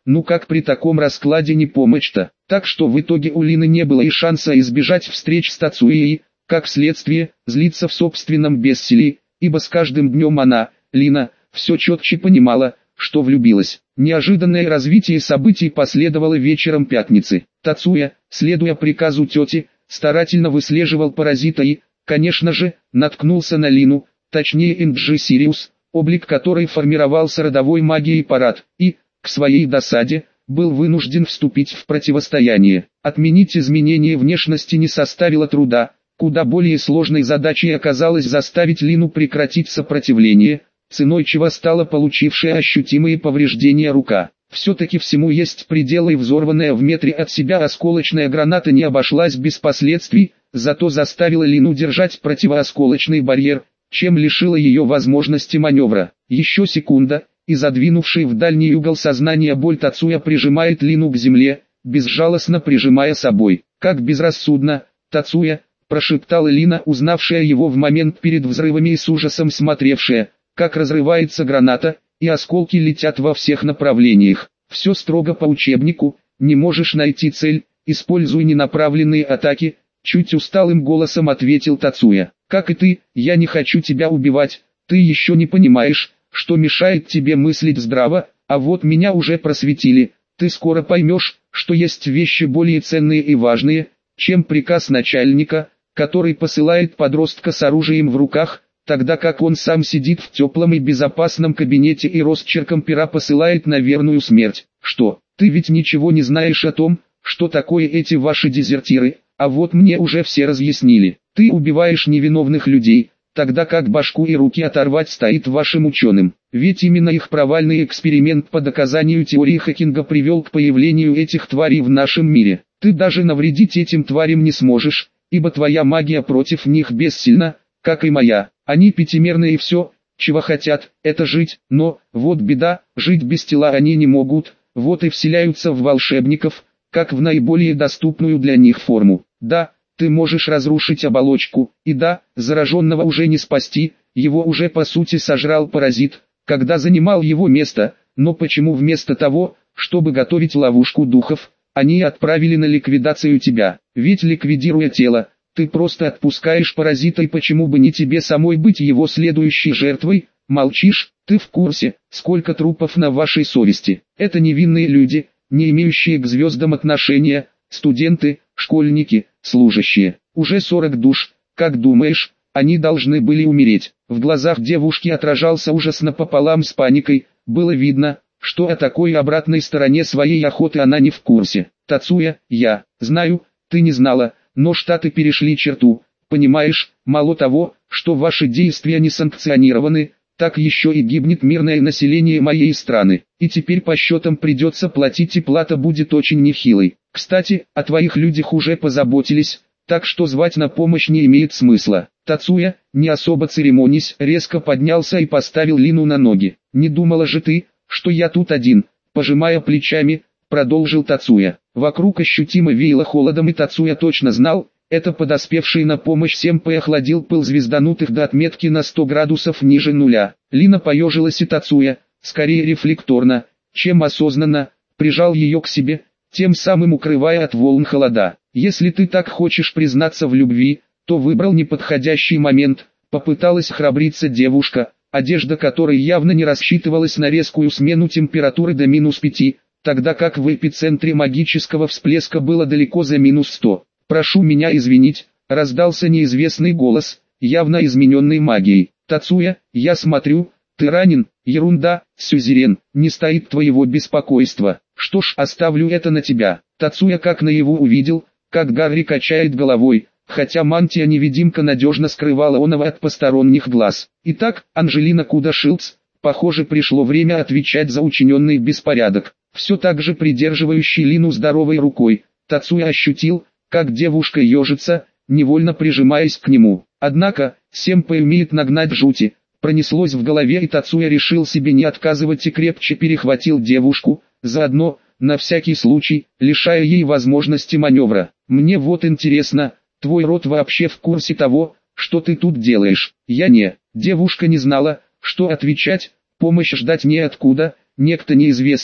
ну как при таком раскладе не помочь-то? Так что в итоге у Лины не было и шанса избежать встреч с Тацуей, как следствие, злиться в собственном бессилии, ибо с каждым днем она, Лина, все четче понимала, что влюбилась. Неожиданное развитие событий последовало вечером пятницы. Тацуя, следуя приказу тети, старательно выслеживал паразита и, конечно же, наткнулся на Лину, точнее Инджи Сириус, облик которой формировался родовой магией парад, и, к своей досаде, был вынужден вступить в противостояние. Отменить изменение внешности не составило труда, куда более сложной задачей оказалось заставить Лину прекратить сопротивление, ценой чего стала получившая ощутимые повреждения рука. Все-таки всему есть пределы, и взорванная в метре от себя осколочная граната не обошлась без последствий, зато заставила Лину держать противоосколочный барьер, чем лишила ее возможности маневра. Еще секунда, и задвинувший в дальний угол сознания боль Тацуя прижимает Лину к земле, безжалостно прижимая собой. «Как безрассудно, Тацуя!» – прошептала Лина, узнавшая его в момент перед взрывами и с ужасом смотревшая, как разрывается граната, и осколки летят во всех направлениях. «Все строго по учебнику, не можешь найти цель, используй ненаправленные атаки», – чуть усталым голосом ответил Тацуя. «Как и ты, я не хочу тебя убивать, ты еще не понимаешь, что мешает тебе мыслить здраво, а вот меня уже просветили, ты скоро поймешь, что есть вещи более ценные и важные, чем приказ начальника, который посылает подростка с оружием в руках, тогда как он сам сидит в теплом и безопасном кабинете и росчерком пера посылает на верную смерть. Что, ты ведь ничего не знаешь о том, что такое эти ваши дезертиры, а вот мне уже все разъяснили. Ты убиваешь невиновных людей, тогда как башку и руки оторвать стоит вашим ученым. Ведь именно их провальный эксперимент по доказанию теории Хокинга привел к появлению этих тварей в нашем мире. Ты даже навредить этим тварям не сможешь, ибо твоя магия против них бессильна, как и моя. Они пятимерные и все, чего хотят, это жить, но, вот беда, жить без тела они не могут, вот и вселяются в волшебников, как в наиболее доступную для них форму. Да, ты можешь разрушить оболочку, и да, зараженного уже не спасти, его уже по сути сожрал паразит, когда занимал его место, но почему вместо того, чтобы готовить ловушку духов, они отправили на ликвидацию тебя? Ведь ликвидируя тело, ты просто отпускаешь паразита, и почему бы не тебе самой быть его следующей жертвой? Молчишь? Ты в курсе, сколько трупов на вашей совести? Это невинные люди, не имеющие к звездам отношения, студенты, школьники, служащие. Уже 40 душ, как думаешь, они должны были умереть. В глазах девушки отражался ужас напополам с паникой, было видно, что о такой обратной стороне своей охоты она не в курсе. Тацуя, я знаю, ты не знала, но Штаты перешли черту, понимаешь, мало того, что ваши действия не санкционированы, так еще и гибнет мирное население моей страны, и теперь по счетам придется платить, и плата будет очень нехилой. Кстати, о твоих людях уже позаботились, так что звать на помощь не имеет смысла. Тацуя, не особо церемонясь, резко поднялся и поставил Лину на ноги. Не думала же ты, что я тут один, пожимая плечами, продолжил Тацуя. Вокруг ощутимо веяло холодом, и Тацуя точно знал, это подоспевший на помощь Сэмпэй охладил пыл звезданутых до отметки на 100 градусов ниже нуля. Лина поежилась, и Тацуя, скорее рефлекторно, чем осознанно, прижал ее к себе, тем самым укрывая от волн холода. Если ты так хочешь признаться в любви, то выбрал неподходящий момент, попыталась храбриться девушка, одежда которой явно не рассчитывалась на резкую смену температуры до -5, тогда как в эпицентре магического всплеска было далеко за -100. «Прошу меня извинить», — раздался неизвестный голос, явно измененный магией. «Тацуя, я смотрю, ты ранен». «Ерунда, сюзерен, не стоит твоего беспокойства. Что ж, оставлю это на тебя». Тацуя как наяву увидел, как Гарри качает головой, хотя мантия-невидимка надежно скрывала оного от посторонних глаз. Итак, Анжелина Куда-Шилдс, похоже, пришло время отвечать за учиненный беспорядок. Все так же придерживающий Лину здоровой рукой, Тацуя ощутил, как девушка ежится, невольно прижимаясь к нему. Однако, Сэмпэй умеет нагнать жути. Пронеслось в голове, и Тацуя решил себе не отказывать и крепче перехватил девушку, заодно, на всякий случай, лишая ей возможности маневра. «Мне вот интересно, твой род вообще в курсе того, что ты тут делаешь?» «Я не». Девушка не знала, что отвечать, помощь ждать неоткуда, некто неизвестный,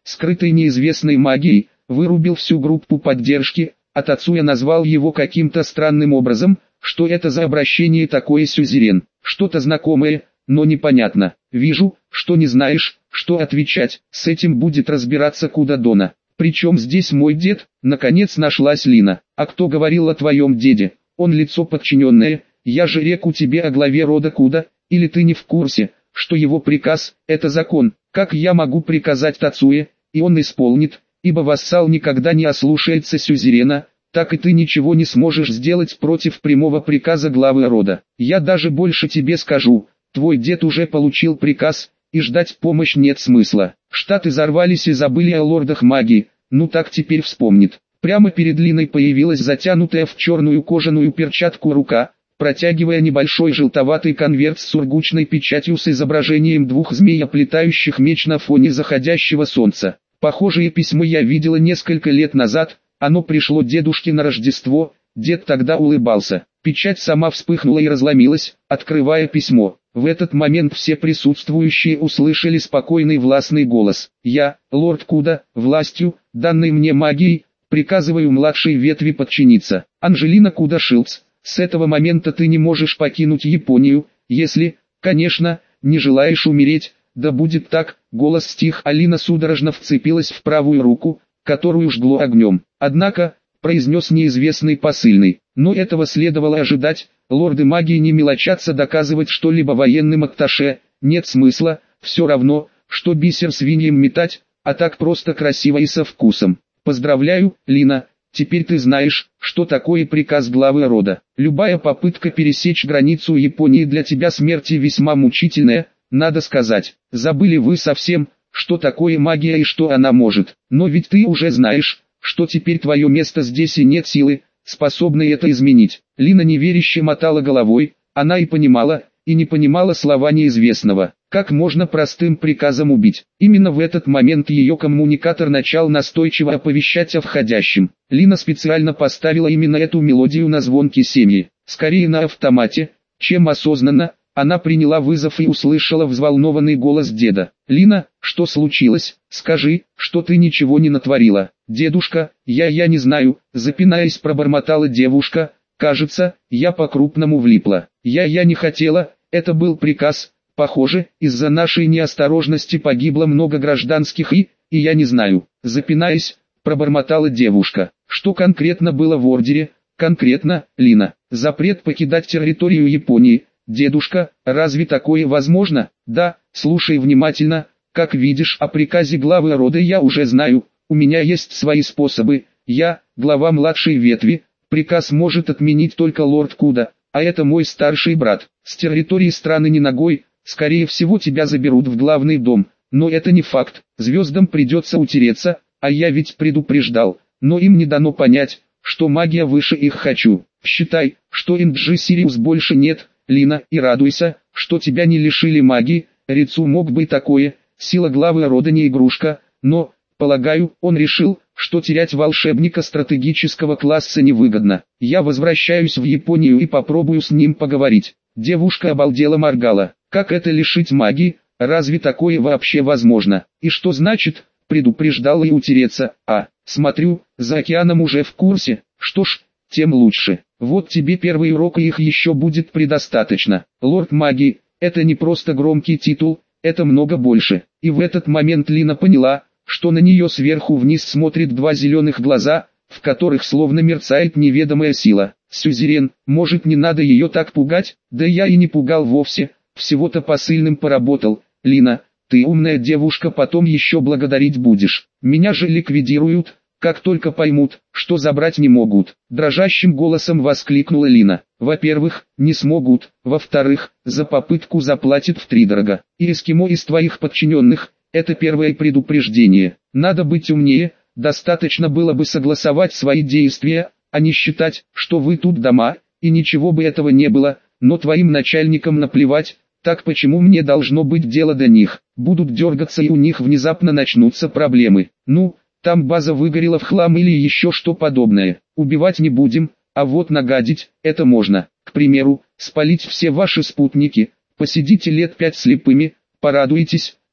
скрытой неизвестной магией, вырубил всю группу поддержки, а Тацуя назвал его каким-то странным образом. Что это за обращение такое, сюзерен? Что-то знакомое, но непонятно. Вижу, что не знаешь, что отвечать. С этим будет разбираться Кудадона. Причем здесь мой дед? Наконец нашлась Лина. А кто говорил о твоем деде? Он лицо подчиненное. Я же реку тебе о главе рода Куда. Или ты не в курсе, что его приказ – это закон? Как я могу приказать Тацуе, и он исполнит, ибо вассал никогда не ослушается сюзерена, так и ты ничего не сможешь сделать против прямого приказа главы рода. Я даже больше тебе скажу, твой дед уже получил приказ, и ждать помощь нет смысла. Штаты взорвались и забыли о лордах магии, ну так теперь вспомнит. Прямо перед Линой появилась затянутая в черную кожаную перчатку рука, протягивая небольшой желтоватый конверт с сургучной печатью с изображением двух змей, оплетающих меч на фоне заходящего солнца. Похожее письмо я видела несколько лет назад, оно пришло дедушке на Рождество, дед тогда улыбался. Печать сама вспыхнула и разломилась, открывая письмо. В этот момент все присутствующие услышали спокойный властный голос. «Я, лорд Куда, властью, данной мне магией, приказываю младшей ветви подчиниться. Анжелина Куда Шилдс, с этого момента ты не можешь покинуть Японию, если, конечно, не желаешь умереть, да будет так». Голос стих, Алина судорожно вцепилась в правую руку, которую жгло огнем. «Однако», — произнес неизвестный посыльный, — «но этого следовало ожидать, лорды магии не мелочатся доказывать что-либо военным атташе, нет смысла, все равно, что бисер свиньям метать, а так просто красиво и со вкусом. Поздравляю, Лина, теперь ты знаешь, что такое приказ главы рода. Любая попытка пересечь границу Японии для тебя смерти весьма мучительная, надо сказать. Забыли вы совсем, что такое магия и что она может. Но ведь ты уже знаешь, что теперь твое место здесь и нет силы, способной это изменить». Лина неверяще мотала головой, она и понимала, и не понимала слова неизвестного. Как можно простым приказом убить? Именно в этот момент ее коммуникатор начал настойчиво оповещать о входящем. Лина специально поставила именно эту мелодию на звонкий семьи. Скорее на автомате, чем осознанно, она приняла вызов и услышала взволнованный голос деда. «Лина, что случилось? Скажи, что ты ничего не натворила». «Дедушка, я не знаю», запинаясь, пробормотала девушка. «Кажется, я по-крупному влипла. Я не хотела, это был приказ. Похоже, из-за нашей неосторожности погибло много гражданских и я не знаю». Запинаясь, пробормотала девушка. «Что конкретно было в ордере?» «Конкретно, Лина, запрет покидать территорию Японии». «Дедушка, разве такое возможно?» «Да, слушай внимательно, как видишь, о приказе главы рода я уже знаю, у меня есть свои способы, я, глава младшей ветви, приказ может отменить только лорд Куда, а это мой старший брат. С территории страны ни ногой, скорее всего тебя заберут в главный дом, но это не факт, звездам придется утереться, а я ведь предупреждал, но им не дано понять, что магия выше их хочу. Считай, что Инджи Сириус больше нет». «Лина, и радуйся, что тебя не лишили магии, Рицу мог бы и такое, сила главы рода не игрушка, но, полагаю, он решил, что терять волшебника стратегического класса невыгодно. Я возвращаюсь в Японию и попробую с ним поговорить». Девушка обалдела моргала. «Как это лишить магии? Разве такое вообще возможно? И что значит, предупреждала и утереться? Смотрю, за океаном уже в курсе. Что ж, тем лучше. Вот тебе первый урок, и их еще будет предостаточно. Лорд магии, это не просто громкий титул, это много больше». И в этот момент Лина поняла, что на нее сверху вниз смотрят два зеленых глаза, в которых словно мерцает неведомая сила. «Сюзерен, может, не надо ее так пугать?» «Да я и не пугал вовсе, всего-то посыльным поработал. Лина, ты умная девушка, потом еще благодарить будешь. Меня же ликвидируют, как только поймут, что забрать не могут». Дрожащим голосом воскликнула Лина. «Во-первых, не смогут, во-вторых, за попытку заплатят втридорога. И эскимо из твоих подчиненных, это первое предупреждение. Надо быть умнее, достаточно было бы согласовать свои действия, а не считать, что вы тут дома, и ничего бы этого не было, но твоим начальникам наплевать, так почему мне должно быть дело до них? Будут дергаться и у них внезапно начнутся проблемы. Ну, там база выгорела в хлам или еще что подобное. Убивать не будем, а вот нагадить, это можно. К примеру, спалить все ваши спутники, посидите лет 5 слепыми, порадуйтесь,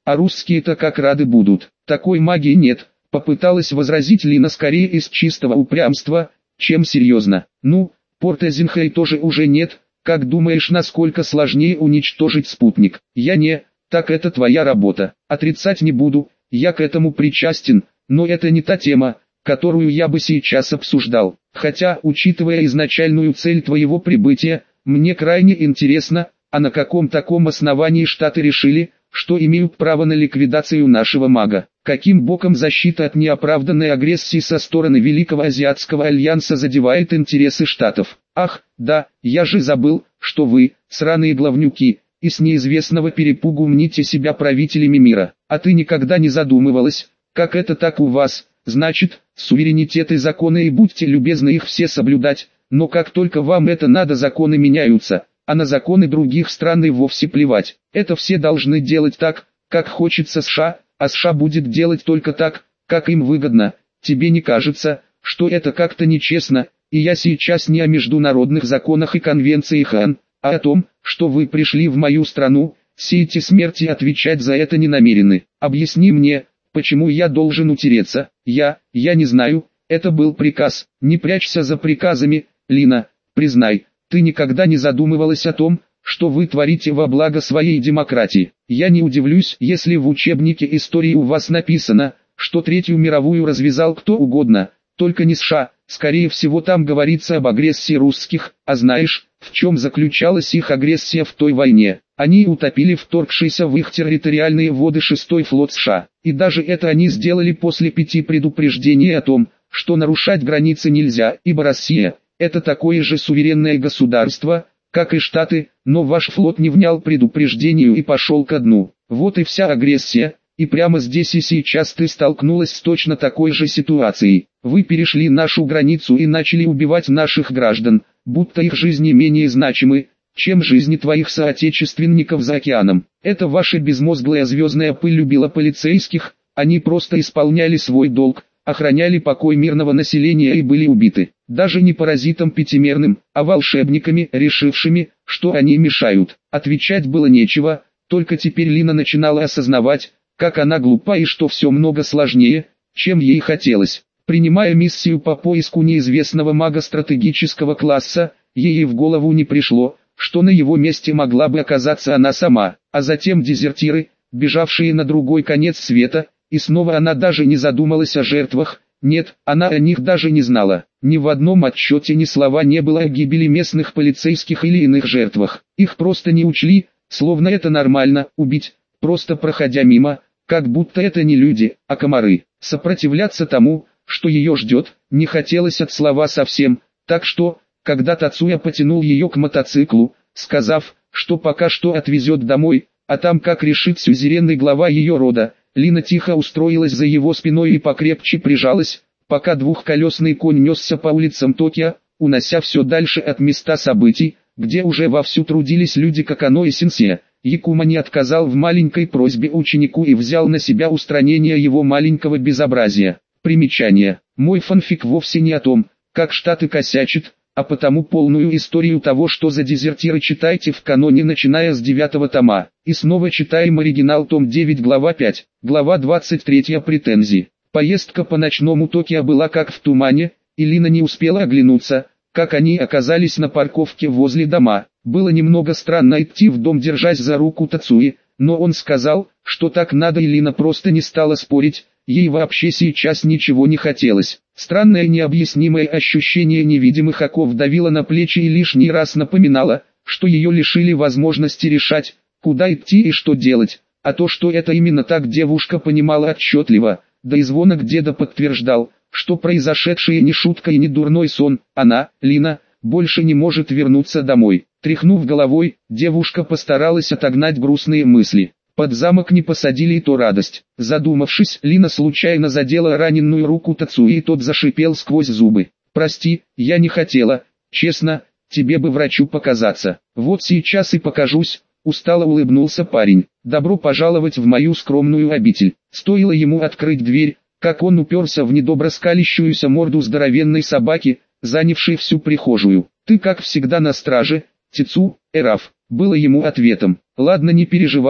А русские-то как рады будут. Такой магии нет, попыталась возразить Лина скорее из чистого упрямства, чем серьезно. Ну, порта Зинхэй тоже уже нет. Как думаешь, насколько сложнее уничтожить спутник? Я не, так это твоя работа. Отрицать не буду, я к этому причастен, но это не та тема, которую я бы сейчас обсуждал. Хотя, учитывая изначальную цель твоего прибытия, мне крайне интересно, а на каком таком основании Штаты решили, что имеют право на ликвидацию нашего мага? Каким боком защита от неоправданной агрессии со стороны Великого Азиатского Альянса задевает интересы Штатов? Ах, да, я же забыл, что вы, сраные главнюки, и с неизвестного перепугу мните себя правителями мира. А ты никогда не задумывалась, как это так у вас? Значит, суверенитет и законы, и будьте любезны их все соблюдать, но как только вам это надо, законы меняются, а на законы других стран и вовсе плевать. Это все должны делать так, как хочется США, а США будет делать только так, как им выгодно. Тебе не кажется, что это как-то нечестно? И я сейчас не о международных законах и конвенциях ООН, а о том, что вы пришли в мою страну, сеете смерть и отвечать за это не намерены. Объясни мне, почему я должен утереться? Я не знаю, это был приказ. Не прячься за приказами, Лина, признай, ты никогда не задумывалась о том, что вы творите во благо своей демократии. Я не удивлюсь, если в учебнике истории у вас написано, что Третью мировую развязал кто угодно, только не США. Скорее всего, там говорится об агрессии русских, а знаешь, в чем заключалась их агрессия в той войне? Они утопили вторгшийся в их территориальные воды 6-й флот США. И даже это они сделали после 5 предупреждений о том, что нарушать границы нельзя, ибо Россия – это такое же суверенное государство, как и Штаты, но ваш флот не внял предупреждению и пошел ко дну. Вот и вся агрессия. И прямо здесь и сейчас ты столкнулась с точно такой же ситуацией. Вы перешли нашу границу и начали убивать наших граждан, будто их жизни менее значимы, чем жизни твоих соотечественников за океаном. Это ваша безмозглая звездная пыль любила полицейских, они просто исполняли свой долг, охраняли покой мирного населения и были убиты. Даже не паразитом пятимерным, а волшебниками, решившими, что они мешают. Отвечать было нечего, только теперь Лина начинала осознавать, как она глупа и что все много сложнее, чем ей хотелось. Принимая миссию по поиску неизвестного мага стратегического класса, ей в голову не пришло, что на его месте могла бы оказаться она сама, а затем дезертиры, бежавшие на другой конец света, и снова она даже не задумалась о жертвах. Нет, она о них даже не знала. Ни в одном отчете ни слова не было о гибели местных полицейских или иных жертвах. Их просто не учли, словно это нормально, убить, просто проходя мимо, как будто это не люди, а комары. Сопротивляться тому, что ее ждет, не хотелось от слова совсем, так что, когда Тацуя потянул ее к мотоциклу, сказав, что пока что отвезет домой, а там как решит сюзеренный глава ее рода, Лина тихо устроилась за его спиной и покрепче прижалась, пока двухколесный конь несся по улицам Токио, унося все дальше от места событий, где уже вовсю трудились люди Какано и Синсия. Якума не отказал в маленькой просьбе ученику и взял на себя устранение его маленького безобразия. Примечание. Мой фанфик вовсе не о том, как Штаты косячат, а потому полную историю того, что за дезертиры, читайте в каноне, начиная с 9 тома. И снова читаем оригинал, том 9, глава 5, глава 23, претензии. Поездка по ночному Токио была как в тумане, и Лина не успела оглянуться, как они оказались на парковке возле дома. Было немного странно идти в дом, держась за руку Тацуи, но он сказал, что так надо, и Лина просто не стала спорить, ей вообще сейчас ничего не хотелось. Странное необъяснимое ощущение невидимых оков давило на плечи и лишний раз напоминало, что ее лишили возможности решать, куда идти и что делать, а то, что это именно так, девушка понимала отчетливо, да и звонок деда подтверждал, что произошедшее не шутка и не дурной сон. Она, Лина, больше не может вернуться домой. Тряхнув головой, девушка постаралась отогнать грустные мысли. Под замок не посадили, и то радость. Задумавшись, Лина случайно задела раненую руку Тацуи, и тот зашипел сквозь зубы. «Прости, я не хотела, честно, тебе бы врачу показаться». «Вот сейчас и покажусь», — устало улыбнулся парень. «Добро пожаловать в мою скромную обитель». Стоило ему открыть дверь, как он уперся в недобро скалящуюся морду здоровенной собаки, занявшей всю прихожую. «Ты как всегда на страже, Тицу, Эраф», было ему ответом. «Ладно, не переживай,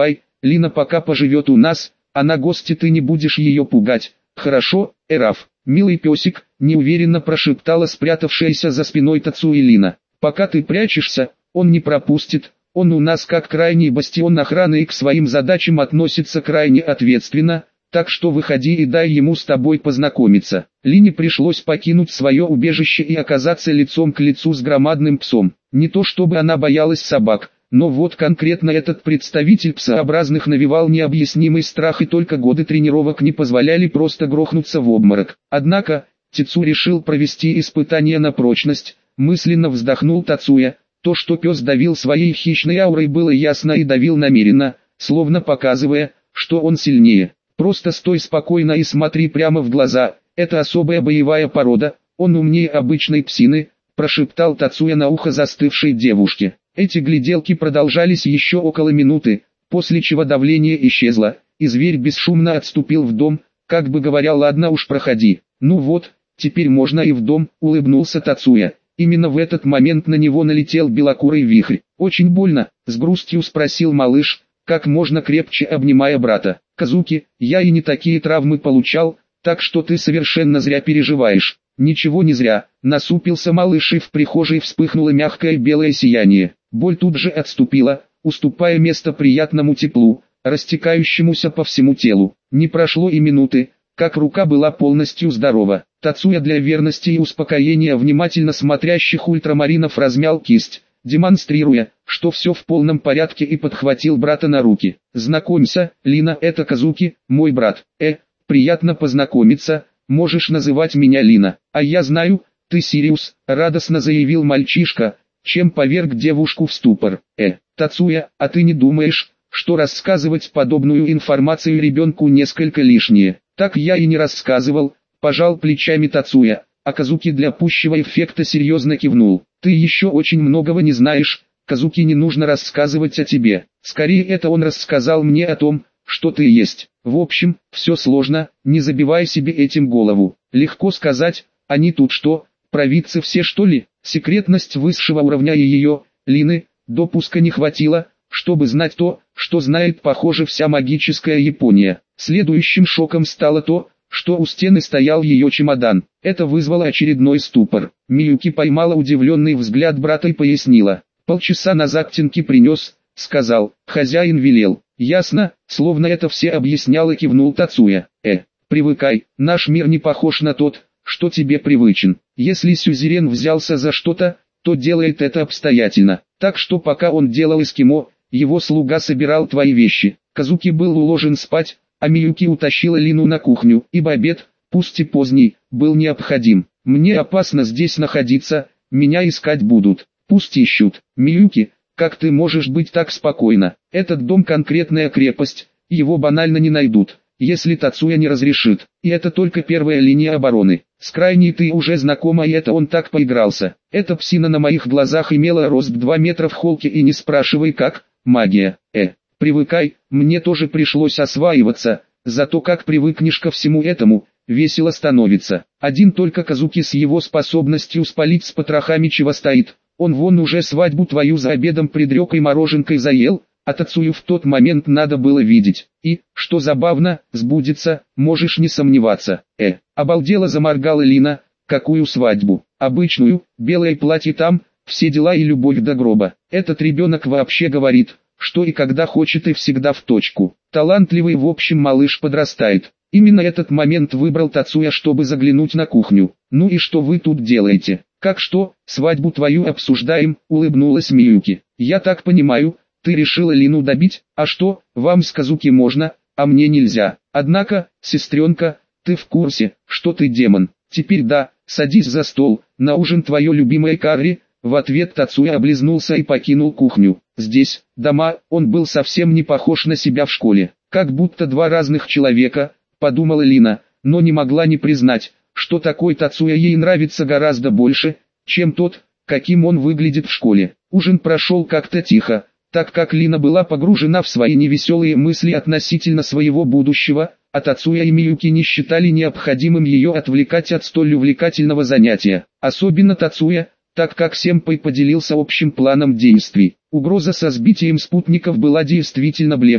Лина пока поживет у нас, а на гости ты не будешь ее пугать. Хорошо, Эраф, милый песик, неуверенно прошептала спрятавшаяся за спиной Тацуи Лина. Пока ты прячешься, он не пропустит. Он у нас как крайний бастион охраны и к своим задачам относится крайне ответственно, так что выходи и дай ему с тобой познакомиться. Лине пришлось покинуть свое убежище и оказаться лицом к лицу с громадным псом. Не то чтобы она боялась собак, но вот конкретно этот представитель псообразных навевал необъяснимый страх, и только годы тренировок не позволяли просто грохнуться в обморок. Однако, Тицу решил провести испытание на прочность, мысленно вздохнул Тацуя. То, что пес давил своей хищной аурой, было ясно и давил намеренно, словно показывая, что он сильнее. Просто стой спокойно и смотри прямо в глаза, это особая боевая порода, он умнее обычной псины, прошептал Тацуя на ухо застывшей девушке. Эти гляделки продолжались еще около минуты, после чего давление исчезло, и зверь бесшумно отступил в дом, как бы говоря: ладно уж, проходи. Ну вот, теперь можно и в дом, улыбнулся Тацуя. Именно в этот момент на него налетел белокурый вихрь. «Очень больно?» — с грустью спросил малыш, как можно крепче обнимая брата. «Казуки, я и не такие травмы получал, так что ты совершенно зря переживаешь». «Ничего не зря», — насупился малыш, и в прихожей вспыхнуло мягкое белое сияние. Боль тут же отступила, уступая место приятному теплу, растекающемуся по всему телу. Не прошло и минуты, как рука была полностью здорова. Тацуя для верности и успокоения внимательно смотрящих ультрамаринов размял кисть, демонстрируя, что все в полном порядке, и подхватил брата на руки. «Знакомься, Лина, это Казуки, мой брат. Приятно познакомиться, можешь называть меня Лина. А я знаю, ты Сириус», — радостно заявил мальчишка, чем поверг девушку в ступор. Тацуя, а ты не думаешь, что рассказывать подобную информацию ребенку несколько лишнее?» «Так я и не рассказывал», — пожал плечами Тацуя, а Казуки для пущего эффекта серьезно кивнул. «Ты еще очень многого не знаешь, Казуки, не нужно рассказывать о тебе. Скорее это он рассказал мне о том, что ты есть. В общем, все сложно, не забивай себе этим голову. Легко сказать, они тут что, провидцы все что ли?» Секретность высшего уровня и ее, Лины, допуска не хватило, чтобы знать то, что знает, похоже, вся магическая Япония. Следующим шоком стало то, что у стены стоял ее чемодан. Это вызвало очередной ступор. Миюки поймала удивленный взгляд брата и пояснила. «Полчаса назад Тинки принес», — сказал, «хозяин велел». «Ясно», словно это все объяснял, и кивнул Тацуя. Привыкай, наш мир не похож на тот, что тебе привычен. Если сюзерен взялся за что-то, то делает это обстоятельно. Так что пока он делал эскимо, его слуга собирал твои вещи. Казуки был уложен спать, а Миюки утащила Лину на кухню, ибо обед, пусть и поздний, был необходим. «Мне опасно здесь находиться, меня искать будут. Пусть ищут. Миюки, как ты можешь быть так спокойна? Этот дом конкретная крепость, его банально не найдут, если Тацуя не разрешит. И это только первая линия обороны. С крайней ты уже знакома, и это он так поигрался. Эта псина на моих глазах имела рост 2 метра в холке, и не спрашивай как, магия. Привыкай, мне тоже пришлось осваиваться, зато как привыкнешь ко всему этому, весело становится. Один только Казуки с его способностью спалить с потрохами чего стоит. Он вон уже свадьбу твою за обедом предрек и мороженкой заел, а Тацую в тот момент надо было видеть. И, что забавно, сбудется, можешь не сомневаться. Обалдела, заморгала Лина. Какую свадьбу? Обычную, белое платье там, все дела и любовь до гроба. Этот ребенок вообще говорит, что и когда хочет, и всегда в точку. Талантливый, в общем, малыш подрастает. Именно этот момент выбрал Тацуя, чтобы заглянуть на кухню. «Ну и что вы тут делаете?» «Как что, свадьбу твою обсуждаем», — улыбнулась Миюки. «Я так понимаю, ты решила Лину добить? А что, вам с Казуки можно, а мне нельзя? Однако, сестренка, ты в курсе, что ты демон? Теперь да, садись за стол, на ужин твое любимое карри». В ответ Тацуя облизнулся и покинул кухню. Здесь, дома, он был совсем не похож на себя в школе. Как будто два разных человека, подумала Лина, но не могла не признать, что такой Тацуя ей нравится гораздо больше, чем тот, каким он выглядит в школе. Ужин прошел как-то тихо, так как Лина была погружена в свои невеселые мысли относительно своего будущего, а Тацуя и Миюки не считали необходимым ее отвлекать от столь увлекательного занятия. Особенно Тацуя, так как сэмпай поделился общим планом действий. Угроза со сбитием спутников была действительно блефом,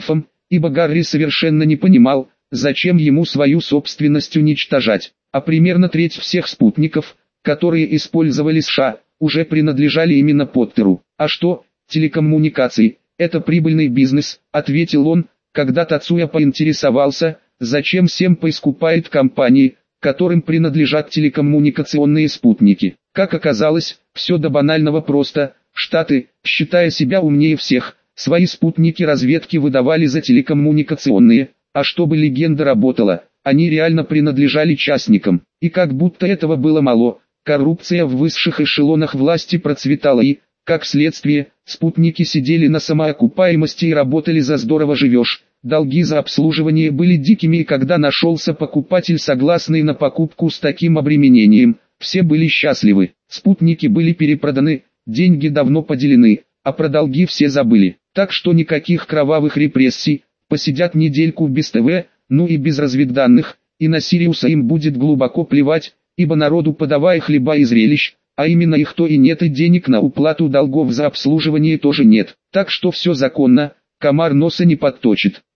ибо Гарри совершенно не понимал, зачем ему свою собственность уничтожать. А примерно треть всех спутников, которые использовали США, уже принадлежали именно Поттеру. «А что, телекоммуникации, это прибыльный бизнес», — ответил он, когда Тацуя поинтересовался, зачем Сэмпэй скупает компании, которым принадлежат телекоммуникационные спутники. Как оказалось, все до банального просто. Штаты, считая себя умнее всех, свои спутники разведки выдавали за телекоммуникационные, а чтобы легенда работала, они реально принадлежали частникам. И как будто этого было мало, коррупция в высших эшелонах власти процветала и, как следствие, спутники сидели на самоокупаемости и работали за здорово живешь. Долги за обслуживание были дикими, и когда нашелся покупатель, согласный на покупку с таким обременением, все были счастливы. Спутники были перепроданы, деньги давно поделены, а про долги все забыли. Так что никаких кровавых репрессий, посидят недельку без ТВ, ну и без разведданных, и на Сириуса им будет глубоко плевать, ибо народу подавай хлеба и зрелищ, а именно их то и нет, и денег на уплату долгов за обслуживание тоже нет. Так что все законно, комар носа не подточит.